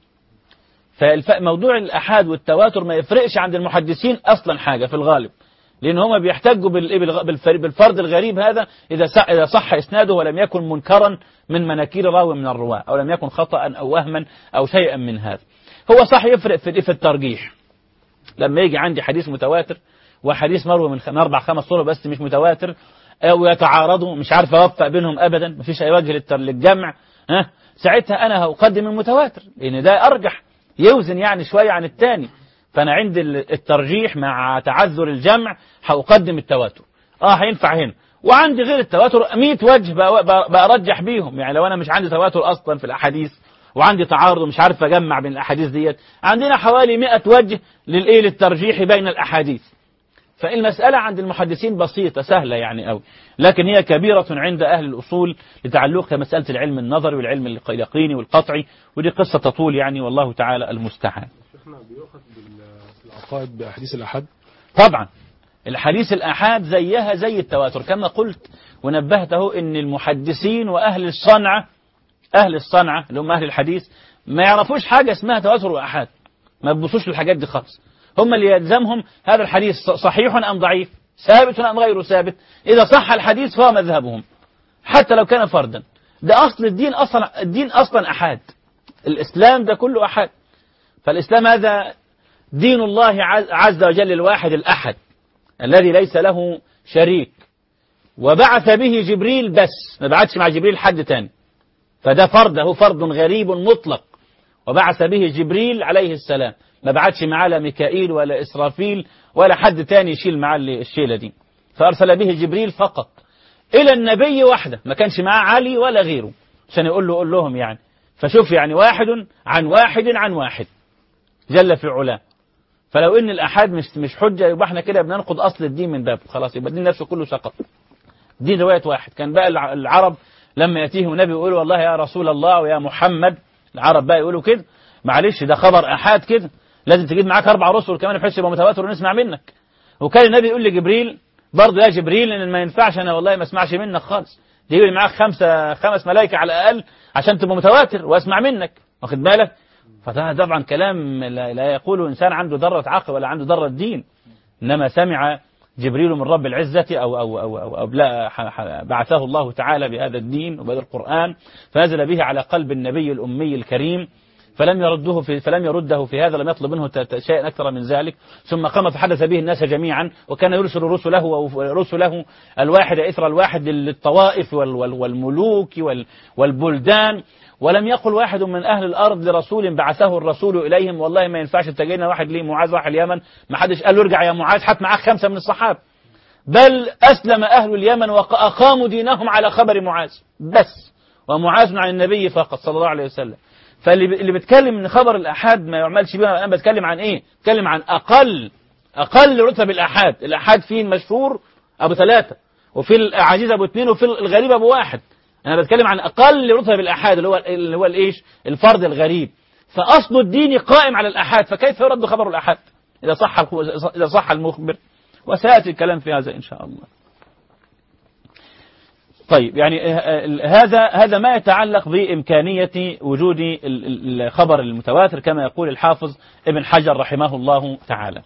فموضوع الأحاد والتواتر ما يفرقش عند المحدثين أصلا حاجة في الغالب، لأن هم بيحتجوا بالفرد الغريب هذا إذا صح إسناده ولم يكن منكرا من مناكير راوي من الرواة، أو لم يكن خطأ أو وهما أو شيئا من هذا. هو صح يفرق في الترجيح، لما يجي عندي حديث متواتر وحديث مروي من 4-5 طرق بس مش متواتر، أو يتعارضوا مش عارف أوفق بينهم أبدا، مفيش أي وجه للجمع، ساعتها أنا هقدم المتواتر لأن ده أرجح. يوزن يعني شوية عن التاني. فأنا عند الترجيح مع تعذر الجمع هأقدم التواتر، هينفع هنا. وعندي غير التواتر 100 وجه بأرجح بيهم. يعني لو أنا مش عندي تواتر أصلا في الأحاديث وعندي تعارض ومش عارف أجمع بين الأحاديث ديت، عندنا حوالي 100 وجه للترجيح بين الأحاديث. فالمسألة عند المحدثين بسيطة سهلة يعني قوي، لكن هي كبيرة عند أهل الأصول لتعلقها مسألة العلم النظري والعلم اليقيني والقطعي، ودي قصة تطول يعني، والله تعالى المستعان. شيخنا بيؤخذ في العقائد بأحاديث الأحاد؟ طبعا الحديث الأحاد زيها زي التواتر كما قلت ونبهته، إن المحدثين وأهل الصنعة، أهل الصنعة اللي هم أهل الحديث، ما يعرفوش حاجة اسمها تواتر وأحاد، ما يبصوش للحاجات دي خالص. هم اللي يلزمهم هذا الحديث صحيح أم ضعيف، ثابت أم غير ثابت. إذا صح الحديث فهو مذهبهم حتى لو كان فردا. ده أصل الدين، أصلا الدين أصلا أحاد، الإسلام ده كله أحاد. فالإسلام هذا دين الله عز وجل الواحد الأحد الذي ليس له شريك، وبعث به جبريل بس، ما بعثش مع جبريل حد تاني، فده فرد، هو فرد غريب مطلق، وبعث به جبريل عليه السلام، ما بعثش معاه لا ميكائيل ولا إسرافيل ولا حد تاني يشيل معاه الشيلة دي، فأرسل به جبريل فقط إلى النبي وحده، ما كانش معاه علي ولا غيره عشان يقول لهم يعني. فشوف يعني واحد عن واحد عن واحد جل في علاه. فلو ان الأحاد مش حجة، يبقى احنا كده بننقض أصل الدين من بابه، خلاص يبقى الدين نفسه كله سقط. دين رواية واحد. كان بقى العرب لما يأتيهم النبي يقولوا والله يا رسول الله ويا محمد، العرب بقى يقولوا كده، معلش ده خبر أحاد كده، لازم تجيب معاك 4 رسل كمان بحيث يبقى متواتر ونسمع منك. وكان النبي يقول لجبريل برضه يا جبريل ان ما ينفعش انا والله ما اسمعش منك خالص، تجيب لي معاك 5 ملائكة على الأقل عشان تبقى متواتر واسمع منك، واخد بالك؟ فده طبعا كلام لا يقوله إنسان عنده ذرة عقل ولا عنده ذرة دين. إنما سمع جبريل من رب العزة أو لا بعثه الله تعالى بهذا الدين وبهذا القرآن، فنزل به على قلب النبي الأمي الكريم، فلم يرده في هذا، لم يطلب منه شيئا أكثر من ذلك. ثم قام فحدث به الناس جميعا، وكان يرسل رسله الواحد إثر الواحد للطوائف والملوك والبلدان، ولم يقل واحد من أهل الأرض لرسول بعثه الرسول إليهم والله ما ينفعش تجينا واحد ليه معاذ راح اليمن، ما حدش قال له ارجع يا معاذ حط معاك 5 من الصحابة، بل أسلم أهل اليمن وأقاموا دينهم على خبر معاذ بس، ومعاذ عن النبي فقط صلى الله عليه وسلم. فاللي بيتكلم من خبر الأحاد ما يعملش بها. أنا بتكلم عن إيه؟ بتكلم عن أقل رتب الأحاد. الأحاد فيه المشهور أبو 3، وفي العزيز أبو 2، وفي الغريب أبو 1. أنا بتكلم عن أقل رتب الأحاد اللي هو الإيش؟ الفرد الغريب. فأصل الدين قائم على الأحاد، فكيف يرد خبر الأحاد إذا صح المخبر؟ وسيأتي الكلام في هذا إن شاء الله. طيب يعني هذا ما يتعلق بإمكانية وجود الخبر المتواتر كما يقول الحافظ ابن حجر رحمه الله تعالى.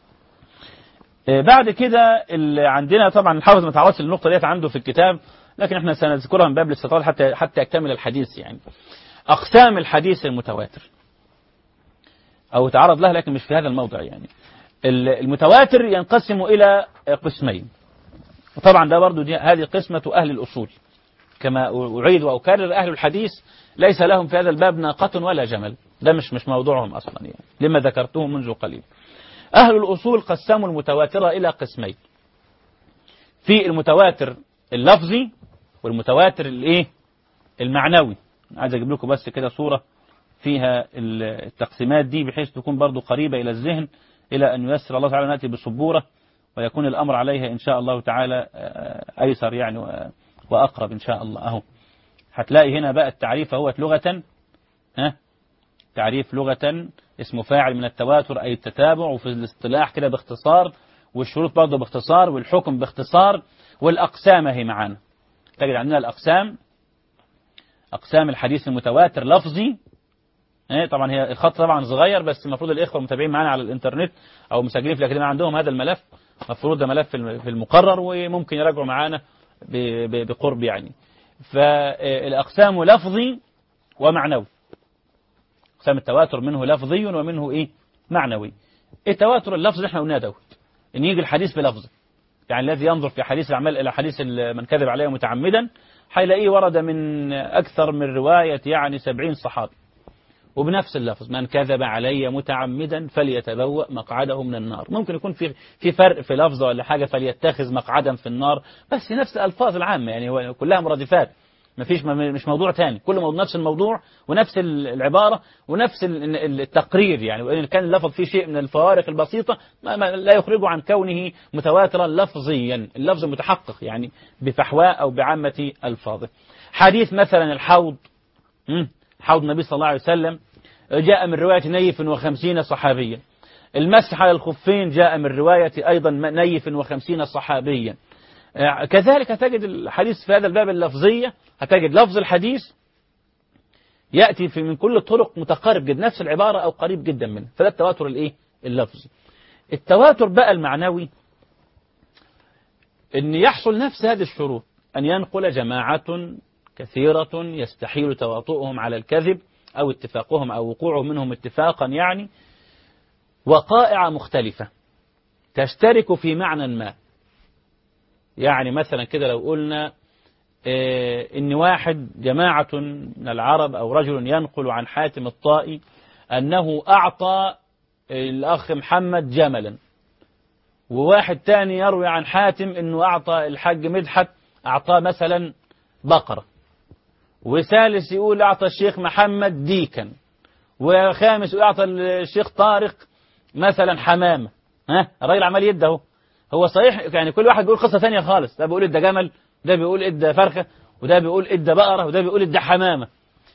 بعد كده عندنا طبعا الحافظ ما تعرضش للنقطة ديت عنده في الكتاب، لكن احنا سنذكرها من باب الاستطراد حتى يكتمل الحديث. يعني أقسام الحديث المتواتر أو تعرض لها لكن مش في هذا الموضع. يعني المتواتر ينقسم إلى قسمين، وطبعا ده برضو هذه قسمة أهل الأصول كما أعيد وأكرر. أهل الحديث ليس لهم في هذا الباب ناقة ولا جمل، ده مش موضوعهم أصلا يعني لما ذكرته منذ قليل. أهل الأصول قسموا المتواتر إلى قسمين، في المتواتر اللفظي والمتواتر المعنوي. عايز أجيب لكم بس كده صورة فيها التقسيمات دي بحيث تكون برضو قريبة إلى الذهن، إلى أن ييسر الله تعالى نأتي بسبورة ويكون الأمر عليها إن شاء الله تعالى أيسر يعني وأقرب إن شاء الله. أهو هتلاقي هنا بقى التعريف هو لغة، تعريف لغة اسم فاعل من التواتر أي التتابع، وفي الاصطلاح كده باختصار، والشروط برضه باختصار، والحكم باختصار، والأقسام هي معانا. تجد عندنا الأقسام، أقسام الحديث المتواتر لفظي. طبعا هي الخط طبعا صغير، بس المفروض الإخوة المتابعين معانا على الإنترنت أو مسجلين في الأكاديمية عندهم هذا الملف، المفروض ده ملف في المقرر وممكن يراجعوا معانا بقرب يعني. فالأقسام لفظي ومعنوي. أقسام التواتر منه لفظي ومنه معنوي. التواتر اللفظي احنا قلنا دوت إن يجي الحديث بلفظه، يعني الذي ينظر في حديث الأعمال إلى حديث من كذب عليه متعمدا هيلاقيه ورد من أكثر من رواية يعني 70 صحابي، وبنفس اللفظ: من كذب علي متعمدا فليتبوأ مقعده من النار. ممكن يكون في فرق في لفظه ولا حاجة، فليتخذ مقعدا في النار، بس نفس الألفاظ العامة يعني، كلها مرادفات، مش موضوع تاني، كل موضوع نفس الموضوع ونفس العبارة ونفس التقرير يعني. وإن كان اللفظ فيه شيء من الفوارق البسيطة لا يخرجه عن كونه متواترا لفظيا، اللفظ متحقق يعني بفحواء أو بعامة ألفاظه. حديث مثلا الحوض، حوض النبي صلى الله عليه وسلم، جاء من رواية نيف 50 صحابيا. المسح على الخفين جاء من رواية أيضا نيف 50 صحابيا. كذلك هتجد الحديث في هذا الباب اللفظية، هتجد لفظ الحديث يأتي من كل الطرق متقارب جدا، نفس العبارة أو قريب جدا منه، فده التواتر اللفظي. التواتر بقى المعنوي أن يحصل نفس هذه الشروط، أن ينقل جماعة كثيرة يستحيل تواطؤهم على الكذب أو اتفاقهم أو وقوعهم منهم اتفاقا يعني، وقائع مختلفة تشترك في معنى ما. يعني مثلا كده لو قلنا إن واحد جماعة من العرب أو رجل ينقل عن حاتم الطائي أنه أعطى الأخ محمد جملا، وواحد تاني يروي عن حاتم أنه أعطى الحاج مدحت أعطاه مثلا بقرة، وثالث يقول أعطى الشيخ محمد ديكا، وخامس يقول أعطى الشيخ طارق مثلا حمامة. الراجل عمال يده، هو صحيح يعني كل واحد بيقول قصة ثانية خالص، ده بيقول ادى جمل، ده بيقول ادى فرخة، وده بيقول ادى بقرة، وده بيقول ادى حمامة.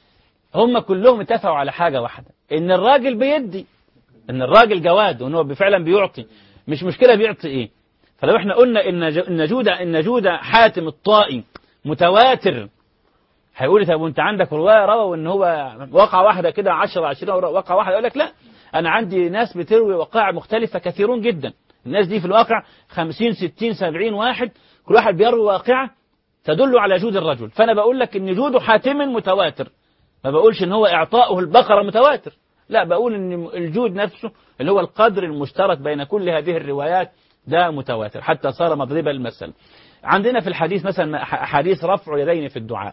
هم كلهم اتفقوا على حاجة واحدة، ان الراجل بيدي، ان الراجل جواد، وان هو فعلا بيعطي، مش مشكلة بيعطي ايه. فلو احنا قلنا ان جود حاتم الطائي متواتر، هيقول طب وانت عندك رواية روى ان هو وقعة واحدة كده 10 وقعة واحدة، يقول لك لا، انا عندي ناس بتروي وقائع مختلفة كثيرون جدا. الناس دي في الواقع 50 60 70 واحد، كل واحد بيروي واقعة تدل على جود الرجل. فأنا بقول لك إن جود حاتم متواتر، ما بقولش إن هو إعطاؤه البقرة متواتر، لا، بقول إن الجود نفسه اللي هو القدر المشترك بين كل هذه الروايات ده متواتر حتى صار مضرب المثل. عندنا في الحديث مثلا حديث رفع يدين في الدعاء،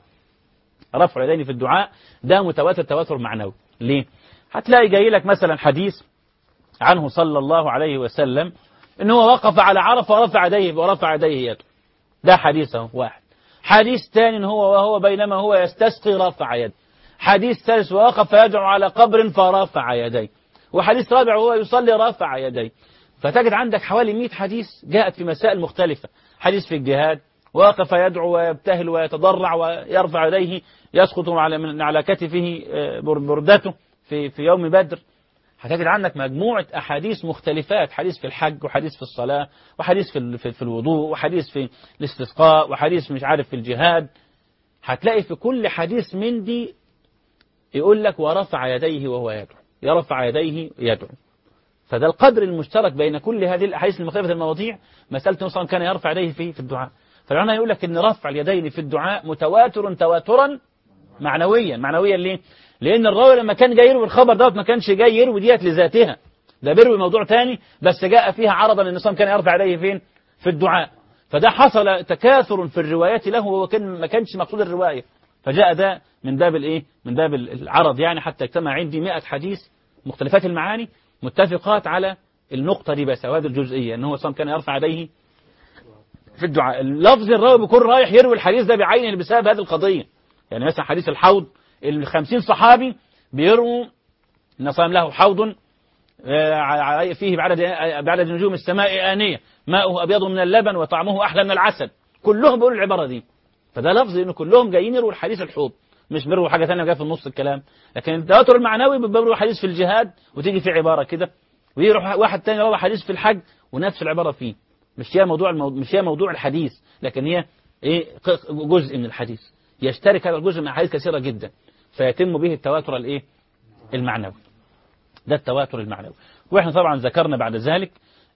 رفع يدين في الدعاء ده متواتر تواتر معنوي. ليه؟ هتلاقي جاي لك مثلا حديث عنه صلى الله عليه وسلم إن هو وقف على عرفة ورفع يديه يده، ده حديث واحد. حديث ثاني إن وهو بينما هو يستسقي رفع يده. حديث ثالث ووقف يدعو على قبر فرفع يديه. وحديث رابع وهو يصلي رفع يديه. فتجد عندك حوالي 100 حديث جاءت في مسائل مختلفة. حديث في الجهاد وقف يدعو ويبتهل ويتضرع ويرفع يديه، يسقط على كتفه بردته في يوم بدر. هتجد عندك مجموعة أحاديث مختلفات، حديث في الحج وحديث في الصلاة وحديث في الوضوء وحديث في الاستسقاء وحديث مش عارف في الجهاد. هتلاقي في كل حديث من دي يقول لك ورفع يديه وهو يدعو، يرفع يديه يدعو. فده القدر المشترك بين كل هذه الأحاديث المختلفة المواضيع. مسألة مثلا كان يرفع يديه في الدعاء، فالعلماء يقول لك إن رفع اليدين في الدعاء متواتر تواترا معنويا. ليه؟ لأن الراوي لما كان جاي يروي الخبر دوت ما كانش جاي يروي ديت لذاتها، ده بيروي موضوع تاني بس جاء فيها عرضا ان النبي كان يرفع يديه فين؟ في الدعاء. فده حصل تكاثر في الروايات له، ما كانش مقصود الرواية، فجاء ده من باب الايه؟ من باب العرض يعني، حتى اجتمع عندي 100 حديث مختلفات المعاني متفقات على النقطة دي بس، أو هذه الجزئية ان هو كان يرفع يديه في الدعاء. اللفظ الراوي بيكون رايح يروي الحديث ده بعينه بسبب هذه القضية. يعني مثلا حديث الحوض، 50 صحابي بيروا ان صام له حوض فيه بعدد نجوم السماء آنية ماؤه أبيض من اللبن وطعمه أحلى من العسل، كلهم بيقولوا العبارة دي. فده لفظ إنه كلهم جايين يروا الحديث الحوض، مش بيروا حاجة ثانية جايه في النص الكلام. لكن التواتر المعنوي بيروا حديث في الجهاد وتيجي في عبارة كده، ويروح واحد ثاني يروي حديث في الحج ونفس العبارة فيه. مش هي موضوع الحديث، لكن هي جزء من الحديث، يشترك هذا الجزء مع حديث كثيرة جدا، فيتم به التواتر المعنوي. ده التواتر المعنوي. واحنا طبعا ذكرنا بعد ذلك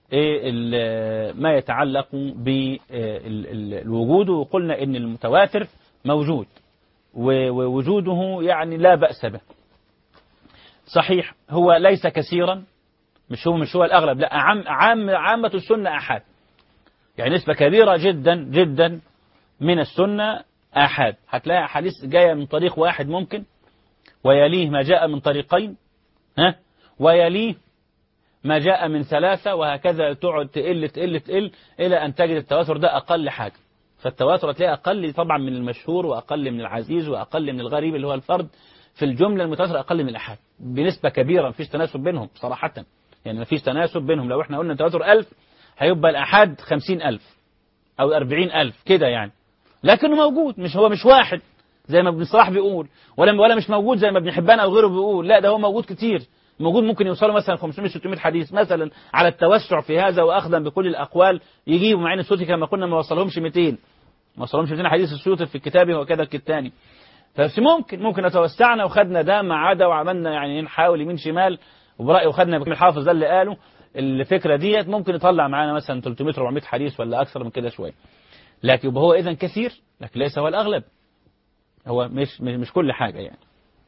ما يتعلق بالوجود، وقلنا ان المتواتر موجود ووجوده يعني لا بأس به. صحيح هو ليس كثيرا، مش هو الأغلب، لا، عامة السنة أحاد، يعني نسبة كبيرة جدا جدا من السنة أحاد. هتلاقي حديث جاية من طريق واحد ممكن، ويليه ما جاء من طريقين، ويليه ما جاء من 3، وهكذا تقعد تقل إلى أن تجد التواتر ده أقل حاجة. فالتواتر هتلاقي أقل طبعا من المشهور، وأقل من العزيز، وأقل من الغريب اللي هو الفرد. في الجملة المتواتر أقل من الأحاد بنسبة كبيرة، مفيش تناسب بينهم صراحة، يعني مفيش تناسب بينهم. لو احنا قلنا التواتر 1000 هيبقى الأحاد 50,000 أو 40,000 كده يعني، لكنه موجود، هو مش واحد زي ما ابن صلاح بيقول، ولا مش موجود زي ما ابن حبان أو غيره بيقول، لا ده هو موجود كتير، موجود ممكن يوصلوا مثلا 500-600 حديث مثلا على التوسع في هذا وأخذا بكل الأقوال يجيبوا، مع ان السيوطي كما قلنا ما وصلهمش 200 حديث السيوطي في كتابه وكذا الكتاني. بس ممكن نتوسعنا وخدنا ده مع عدا وعملنا يعني نحاول يمين شمال وبرأي، وخدنا الحافظ ده اللي قاله الفكرة ديت، ممكن يطلع معانا مثلا 300-400 حديث ولا أكثر من كده شوية. لكن هو إذن كثير، لكن ليس هو الأغلب، هو مش كل حاجة يعني.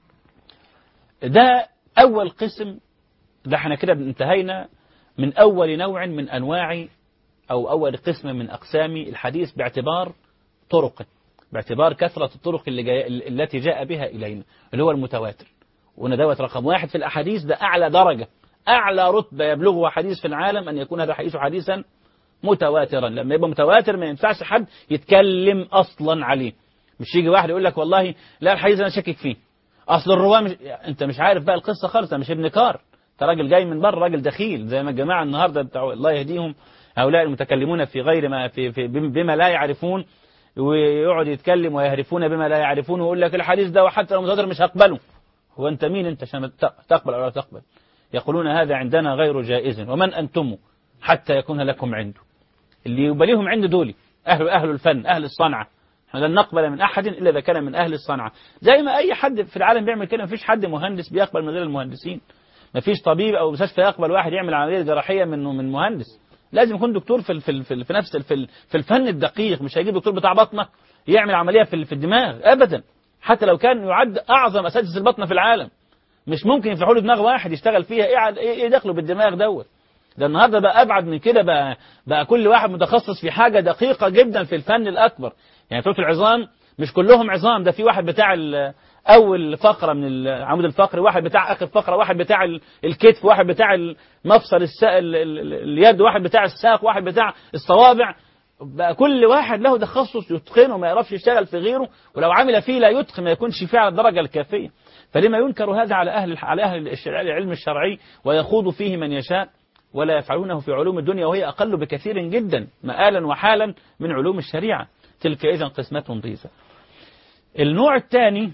ده أول قسم، ده احنا كده انتهينا من أول نوع من أنواع أو أول قسم من أقسام الحديث باعتبار طرق، باعتبار كثرة الطرق التي جاء بها إلينا، اللي هو المتواتر. وأن دوت رقم 1 في الأحاديث، ده أعلى درجة، أعلى رتبة يبلغها حديث في العالم أن يكون هذا حديث حديثا متواترا. لما يبقى متواتر ما ينفعش حد يتكلم أصلا عليه، مش يجي واحد يقول لك والله لا الحديث أنا شاكك فيه، أصل الرواة أنت مش عارف بقى القصة خالص، أنا مش ابن كار، أنت راجل جاي من بره، راجل دخيل زي ما الجماعة النهاردة بتاع الله يهديهم، هؤلاء المتكلمون في غير ما بما لا يعرفون، ويقعد يتكلم ويهرفون بما لا يعرفون، ويقول لك الحديث ده وحتى لو متواتر مش هقبله. هو أنت مين أنت عشان تقبل أو لا تقبل؟ يقولون هذا عندنا غير جائز، ومن أنتم حتى يكون لكم عنده. اللي يبقى ليهم عنده دول أهل الفن، أهل الصنعة. احنا لن نقبل من أحد إلا إذا كان من أهل الصنعة. زي ما أي حد في العالم بيعمل كده، مفيش حد مهندس بيقبل من غير المهندسين، مفيش طبيب أو مستشفى يقبل واحد يعمل عملية جراحية من مهندس، لازم يكون دكتور في نفس في الفن الدقيق. مش هيجيب دكتور بتاع بطنة يعمل عملية في الدماغ أبدا، حتى لو كان يعد أعظم أساتذة البطنة في العالم، مش ممكن يفتحوا له دماغ واحد يشتغل فيها. ايه دخله بالدماغ دوت؟ ده النهارده بقى ابعد من كده، بقى كل واحد متخصص في حاجه دقيقه جدا في الفن الاكبر. يعني بتوع العظام مش كلهم عظام، ده في واحد بتاع اول فقره من العمود الفقري، واحد بتاع اخر فقره، واحد بتاع الكتف، واحد بتاع مفصل اليد، واحد بتاع الساق، واحد بتاع الصوابع. بقى كل واحد له تخصص يتقنه، ما يعرفش يشتغل في غيره، ولو عمل فيه لا يتقن، ما يكونش فيه على الدرجه الكافيه. فلما ينكر هذا على أهل العلم الشرعي ويخوض فيه من يشاء، ولا يفعلونه في علوم الدنيا وهي أقل بكثير جدا مآلا وحالا من علوم الشريعة؟ تلك إذن قسمة ضيزة. النوع الثاني،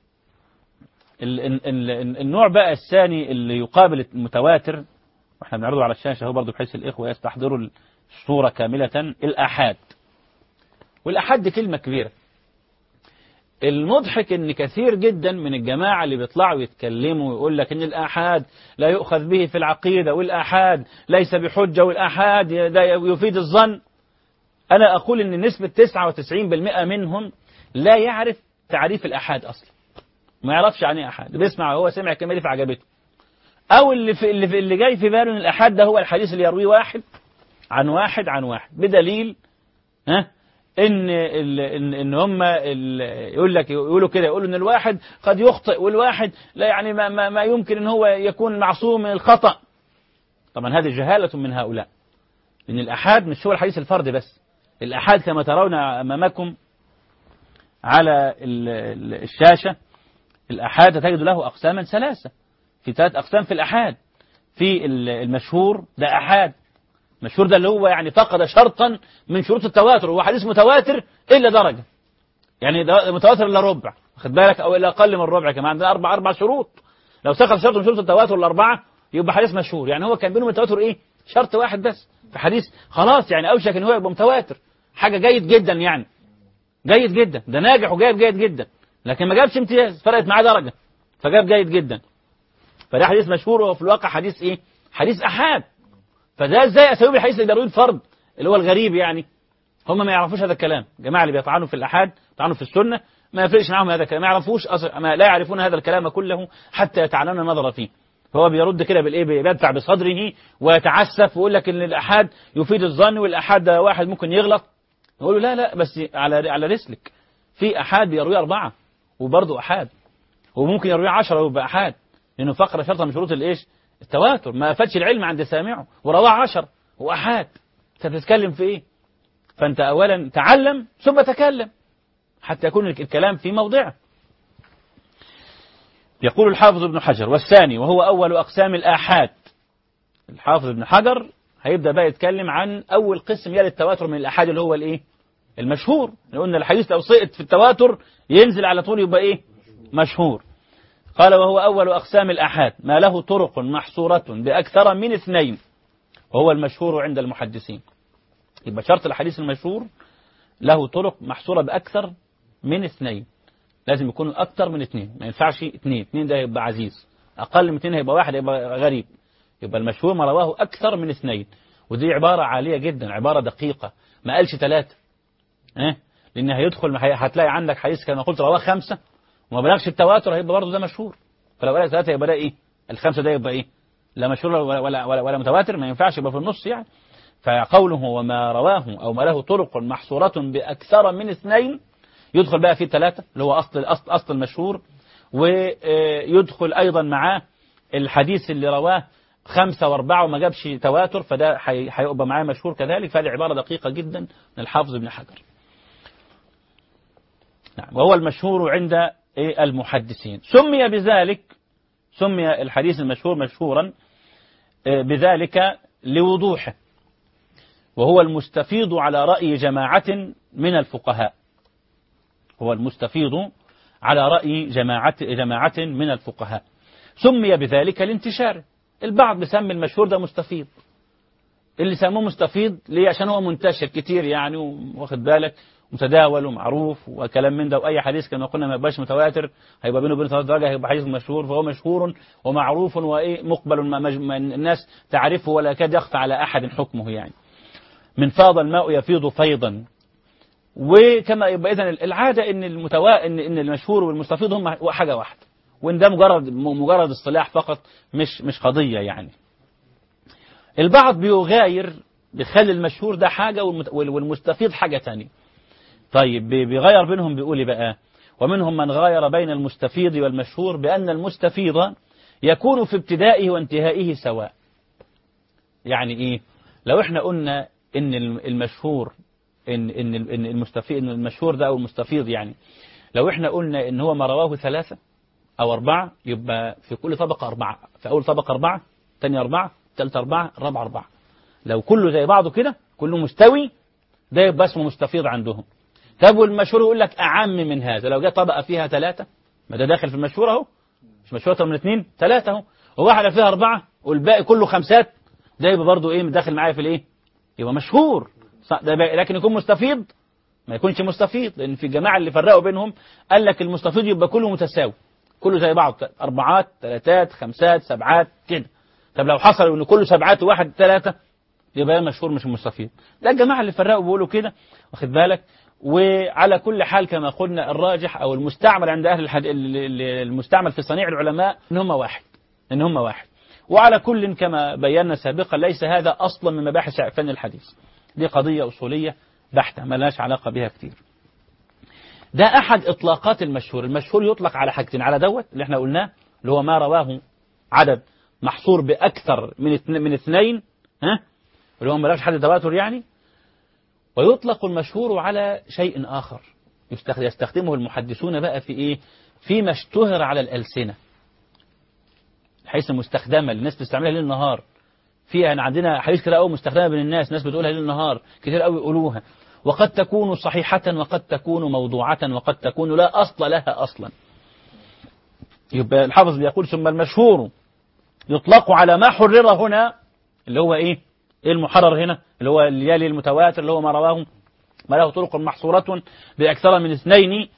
النوع بقى الثاني اللي يقابل المتواتر، واحنا بنعرضه على الشاشة هو برضو بحيث الإخوة يستحضروا الصورة كاملة، الآحاد. والآحاد دي كلمة كبيرة. المضحك ان كثير جدا من الجماعة اللي بيطلعوا يتكلموا ويقول لك ان الآحاد لا يؤخذ به في العقيدة، والآحاد ليس بحجة، والآحاد يفيد الظن. أنا أقول ان نسبة 99% منهم لا يعرف تعريف الآحاد أصلا، ما يعرفش عن ايه آحاد، بيسمع هو سمع الكلمة دي فعجبته، أو اللي جاي في باله ان الآحاد ده هو الحديث اللي يرويه واحد عن واحد بدليل ان هم يقولوا كده، يقولوا ان الواحد قد يخطئ، والواحد لا يعني ما يمكن ان هو يكون معصوم من الخطأ. طبعا هذه جهالة من هؤلاء، لان الآحاد مش هو الحديث الفردي بس. الآحاد كما ترون امامكم على الشاشة، الآحاد تجد له اقساما 3، في 3 اقسام في الآحاد. في المشهور ده آحاد، مشهور ده اللي هو يعني فقد شرطا من شروط التواتر، هو حديث متواتر إلا درجة، يعني ده متواتر إلا ربع، خد بالك، أو إلا أقل من ربع، كمان عندنا 4 شروط. لو سقط شرط من شروط التواتر ال4 يبقى حديث مشهور. يعني هو كان بينهم التواتر إيه؟ شرط واحد بس في حديث، خلاص يعني أوشك إن هو يبقى متواتر، حاجة جيد جدا، يعني جيد جدا، ده ناجح وجايب جيد جدا، لكن ما جابش امتياز، فرقت معاه درجة فجاب جيد جدا. فده حديث مشهور، وفي الواقع حديث إيه؟ حديث أحاد. فده ازاي اسوي بالحديث اللي بيرويه الفرد اللي هو الغريب؟ يعني هم ما يعرفوش هذا الكلام، الجماعه اللي بيطعنوا في الآحاد، يطعنوا في السنه، ما يفرقش معاهم هذا الكلام، ما يعرفوش اصلا، لا يعرفون هذا الكلام كله حتى يتعنون النظر فيه. فهو بيرد كده بالايه، بيدفع بصدره ويتعسف ويقول لك ان الآحاد يفيد الظن، والآحاد ده واحد ممكن يغلط. نقول له لا بس على رسلك، في آحاد بيروي 4 وبرضه آحاد، وممكن يروي 10 ويبقى أحاد، لأنه فقر شرطا من شروط الإيش؟ التواتر. ما فاتش العلم عند سامعه ورواه 10 وأحاد، أنت بتتكلم في إيه؟ فأنت أولا تعلم ثم تكلم حتى يكون الكلام في موضعه. يقول الحافظ ابن حجر: والثاني وهو أول أقسام الآحاد. الحافظ ابن حجر هيبدأ بقى يتكلم عن أول قسم يلي التواتر من الآحاد اللي هو الإيه؟ المشهور. لو قلنا الحديث لو سقط في التواتر ينزل على طول يبقى إيه؟ مشهور. قال: وهو أول أقسام الآحاد ما له طرق محصورة بأكثر من 2، وهو المشهور عند المحدثين. يبقى شرط الحديث المشهور له طرق محصورة بأكثر من 2، لازم يكونوا أكثر من 2، ما ينفعش 2 ده يبقى عزيز، أقل من 2 هيبقى 1 يبقى غريب. يبقى المشهور ما رواه أكثر من 2، ودي عبارة عالية جدا، عبارة دقيقة، ما قالش 3 لأن هيدخل هتلاقي عندك حديث كما قلت رواه 5 وما بلغش التواتر، هيبقى برضه ده مشهور. فلو قال 3 يبقى ده إيه؟ ال5 ده يبقى إيه؟ لا مشهور ولا متواتر، ما ينفعش يبقى في النص يعني. فقوله وما رواه أو ما له طرق محصورة بأكثر من 2 يدخل بقى فيه 3 اللي هو أصل المشهور، ويدخل أيضا معاه الحديث اللي رواه 5 و4 وما جابش تواتر، فده هيبقى معاه مشهور كذلك. فهذه عبارة دقيقة جدا من الحافظ ابن حجر. نعم. وهو المشهور عند المحدثين. سمي بذلك، سمي الحديث المشهور مشهورا بذلك لوضوحه، وهو المستفيض على رأي جماعة من الفقهاء. هو المستفيض على رأي جماعة من الفقهاء. سمي بذلك لانتشاره. البعض بيسمي المشهور ده مستفيض، اللي سموه مستفيض ليه؟ عشان هو منتشر كتير يعني، واخد بالك، متداول ومعروف وكلام من ده. وأي حديث كما قلنا ما يبقاش متواتر هيبقى بينه وبين 3 درجة، هيبقى حديث مشهور، فهو مشهور ومعروف مقبل، الناس تعرفه ولا يكاد يخفى على أحد حكمه يعني. من فاض الماء يفيض فيضا. وكما يبقى إذن العادة إن إن المشهور والمستفيض هم حاجة واحدة، وإن ده مجرد اصطلاح فقط، مش قضية يعني. البعض بيغاير، بيخلي المشهور ده حاجة والمستفيض حاجة تانية. طيب بيغير بينهم، بيقول بقى: ومنهم من غاير بين المستفيض والمشهور بأن المستفيض يكون في ابتدائه وانتهائه سواء. يعني إيه؟ لو إحنا قلنا إن المشهور إن المشهور ده أو المستفيض يعني، لو إحنا قلنا إن هو ما رواه 3 أو 4 يبقى في كل طبقة 4، في أول طبقة 4، ثانية 4، ثالثة 4، رابعة 4. لو كله زي بعضه كده كله مستوي ده يبقى اسمه مستفيض عندهم. طب والمشهور يقول لك أعم من هذا، لو جاء طبقة فيها 3 ما ده داخل في المشهور أهو، مش مشهور أكتر من 2، 3 أهو، وواحدة فيها 4 والباقي كله 5، ده يبقى برضه إيه؟ داخل معايا في الإيه؟ يبقى مشهور. لكن يكون مستفيض ما يكونش مستفيض، لأن في الجماعة اللي فرقوا بينهم قال لك المستفيض يبقى كله متساوي، كله زي بعض، 4 3 5 7 كده. طب لو حصل إن كله 7 وواحد 3 يبقى مشهور مش مستفيض. ده الجماعة اللي فرقوا بيقولوا كده، واخد بالك. وعلى كل حال كما قلنا الراجح أو المستعمل عند أهل المستعمل في صنيع العلماء إن هم واحد. وعلى كل كما بينا سابقا ليس هذا أصلا من مباحث فن الحديث، دي قضية أصولية بحتة ما لهاش علاقة بها كتير. ده أحد إطلاقات المشهور. المشهور يطلق على حاجتين، على دوت اللي احنا قلناه اللي هو ما رواه عدد محصور بأكثر من 2 اللي هو ملاش حد تواتر يعني. ويطلق المشهور على شيء آخر يستخدمه المحدثون بقى في إيه؟ فيما اشتهر على الألسنة، حيث مستخدمة الناس بتستعملها ليل نهار. فيها عندنا حديث كده قوي مستخدمة بين الناس بتقولها ليل نهار كتير قوي يقولوها، وقد تكون صحيحة وقد تكون موضوعة وقد تكون لا أصل لها أصلا. يبقى الحافظ بيقول: ثم المشهور يطلق على ما حرر هنا، اللي هو إيه المحرر هنا؟ اللي هو اللي يلي المتواتر، اللي هو ما رواه ما له طرق محصورة بأكثر من 2.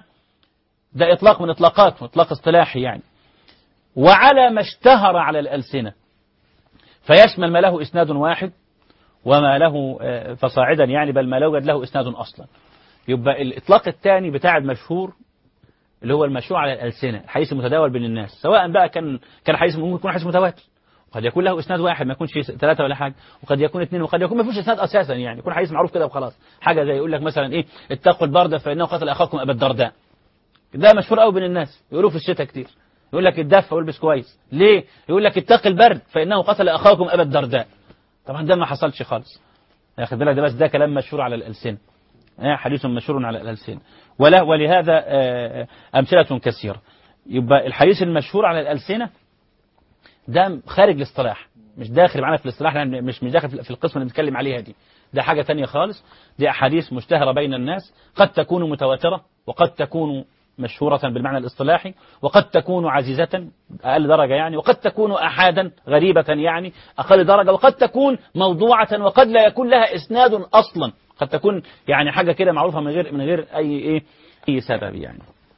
ده إطلاق من إطلاقات، إطلاق اصطلاحي يعني. وعلى ما اشتهر على الألسنة، فيشمل ما له إسناد واحد وما له فصاعدا يعني، بل ما لا يوجد له إسناد أصلا. يبقى الإطلاق الثاني بتاع المشهور اللي هو المشهور على الألسنة، الحديث المتداول بين الناس، سواء بقى كان حديث ممكن يكون حديث متواتر، وقد يكون له إسناد واحد ما يكونش 3 ولا حاجة، وقد يكون 2، وقد يكون ما فيش إسناد أساسا يعني، يكون حديث معروف كده وخلاص. حاجة زي يقول لك مثلا إيه: اتقوا البرد فإنه قتل أخاكم أبا الدرداء، ده مشهور قوي بين الناس، يقولوا في الشتاء كتير، يقول لك اتدفى والبس كويس. ليه؟ يقول لك اتق البرد فإنه قتل أخاكم أبا الدرداء. طبعا ده ما حصلش خالص، ياخد بالك، ده بس ده كلام مشهور على الألسنة، حديث مشهور على الألسنة، ولهذا أمثلة كثيرة. يبقى الحديث المشهور على الألسنة ده خارج الاصطلاح، مش داخل معنا في الاصطلاح، مش داخل في القسم اللي بنتكلم عليها دي، ده حاجة تانية خالص. دي أحاديث مشتهرة بين الناس، قد تكون متواترة وقد تكون مشهورة بالمعنى الاصطلاحي، وقد تكون عزيزة أقل درجة يعني، وقد تكون أحادا غريبة يعني أقل درجة، وقد تكون موضوعة، وقد لا يكون لها إسناد أصلا، قد تكون يعني حاجة كده معروفة من غير أي سبب يعني.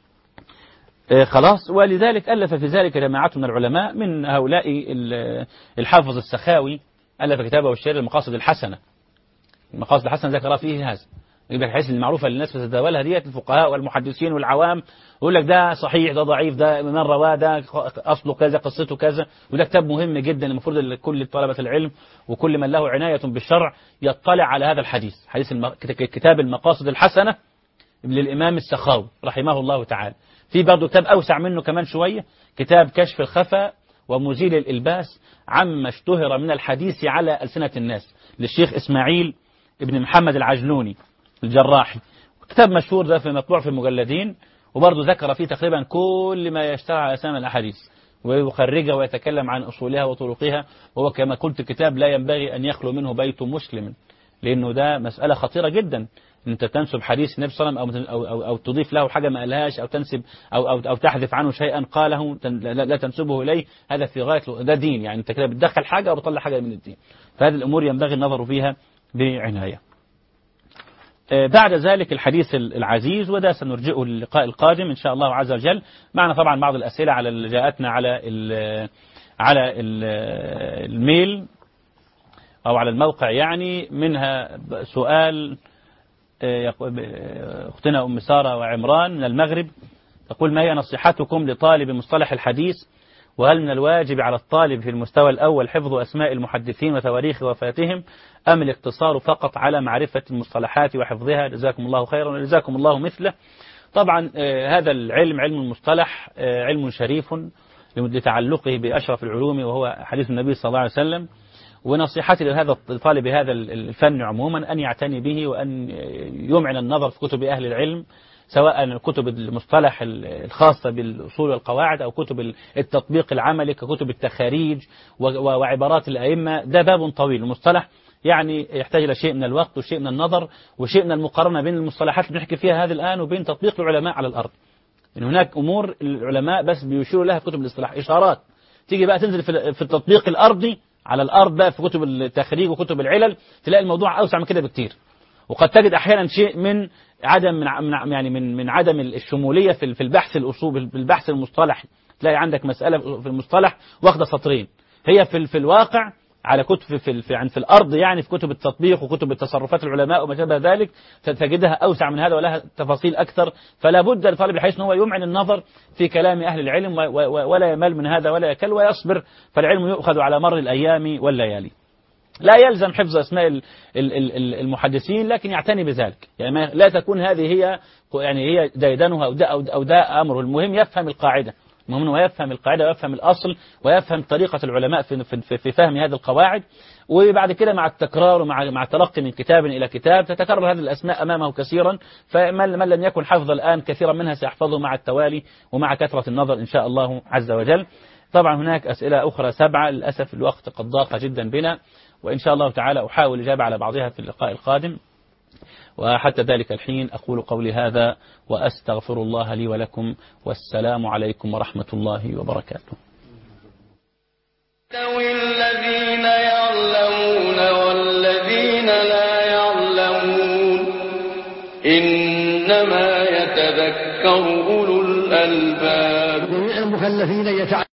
خلاص. ولذلك ألف في ذلك جماعة من العلماء، من هؤلاء الحافظ السخاوي ألف كتابه الشهير المقاصد الحسنة. المقاصد الحسنة ذكر فيه هذا، يبقى الحديث المعروفة للناس بتتداولها ديت الفقهاء والمحدثين والعوام، يقول لك ده صحيح، ده ضعيف، ده من رواه، ده أصله كذا، قصته كذا. وده كتاب مهم جدا، المفروض لكل طلبة العلم وكل من له عناية بالشرع يطلع على هذا الحديث، كتاب المقاصد الحسنة للإمام السخاوي رحمه الله تعالى. في برضه كتاب أوسع منه كمان شوية، كتاب كشف الخفا ومزيل الإلباس عما اشتهر من الحديث على ألسنة الناس للشيخ إسماعيل ابن محمد العجلوني الجراحي. كتاب مشهور ده، في مطبوع في المجلدين، وبرضه ذكر فيه تقريبا كل ما يشتهر على أسامي الأحاديث ويخرجها ويتكلم عن أصولها وطرقها. وهو كما قلت كتاب لا ينبغي أن يخلو منه بيت مسلم، لأنه ده مسألة خطيرة جدا، أنت تنسب حديث النبي صلى الله عليه وسلم أو تضيف له حاجة ما قالهاش، أو تنسب أو تحذف عنه شيئا قاله لا تنسبه إليه، هذا في غاية ده دين يعني، أنت كده بتدخل حاجة أو بتطلع حاجة من الدين. فهذه الأمور ينبغي النظر فيها بعناية. بعد ذلك الحديث العزيز، وده سنرجئه للقاء القادم إن شاء الله عز وجل. معنا طبعا بعض الأسئلة على اللي جاءتنا على الميل أو على الموقع يعني، منها سؤال أختنا أم سارة وعمران من المغرب، تقول: ما هي نصيحتكم لطالب مصطلح الحديث؟ وهل من الواجب على الطالب في المستوى الأول حفظ أسماء المحدثين وتواريخ وفاتهم، أم الاقتصار فقط على معرفة المصطلحات وحفظها؟ جزاكم الله خيرا وجزاكم الله مثله. طبعا هذا العلم، علم المصطلح، علم شريف لتعلقه بأشرف العلوم وهو حديث النبي صلى الله عليه وسلم. ونصيحتي لهذا الطالب هذا الفن عموما أن يعتني به، وأن يمعن النظر في كتب أهل العلم، سواء كتب المصطلح الخاصة بالأصول والقواعد أو كتب التطبيق العملي ككتب التخاريج وعبارات الأئمة. ده باب طويل، المصطلح يعني يحتاج إلى شيء من الوقت وشيء من النظر وشيء من المقارنة بين المصطلحات اللي بنحكي فيها هذه الآن وبين تطبيق العلماء على الأرض. إن هناك أمور العلماء بس بيشيروا لها في كتب الاصطلاح إشارات، تيجي بقى تنزل في التطبيق الأرضي على الأرض بقى في كتب التخريج وكتب العلل، تلاقي الموضوع أوسع من كده بكتير. وقد تجد أحيانا شيء من عدم من عدم الشمولية في البحث الأصول، في البحث المصطلحي، تلاقي عندك مسألة في المصطلح واخدة سطرين، هي في الواقع على كتب في الأرض يعني، في كتب التطبيق وكتب التصرفات العلماء وما شابه ذلك، تجدها أوسع من هذا ولها تفاصيل أكثر. فلا بد لطالب الحديث أنه يمعن النظر في كلام أهل العلم ولا يمل من هذا ولا يكل ويصبر، فالعلم يؤخذ على مر الأيام والليالي. لا يلزم حفظ أسماء المحدثين، لكن يعتني بذلك، يعني لا تكون هذه هي ديدنها أو ده أمره. المهم يفهم القاعدة، المهم أنه يفهم القاعدة ويفهم الأصل ويفهم طريقة العلماء في فهم هذه القواعد. وبعد كده مع التكرار ومع التلقي من كتاب إلى كتاب تتكرر هذه الأسماء أمامه كثيرا، فمن لم يكن حفظ الآن كثيرا منها سيحفظه مع التوالي ومع كثرة النظر إن شاء الله عز وجل. طبعا هناك أسئلة أخرى 7، للأسف الوقت قد ضاق جدا بنا، وإن شاء الله تعالى أحاول الإجابة على بعضها في اللقاء القادم. وحتى ذلك الحين أقول قولي هذا وأستغفر الله لي ولكم، والسلام عليكم ورحمة الله وبركاته. الذين يعلمون والذين لا يعلمون إنما يتذكر أولو الألباب. المكلفين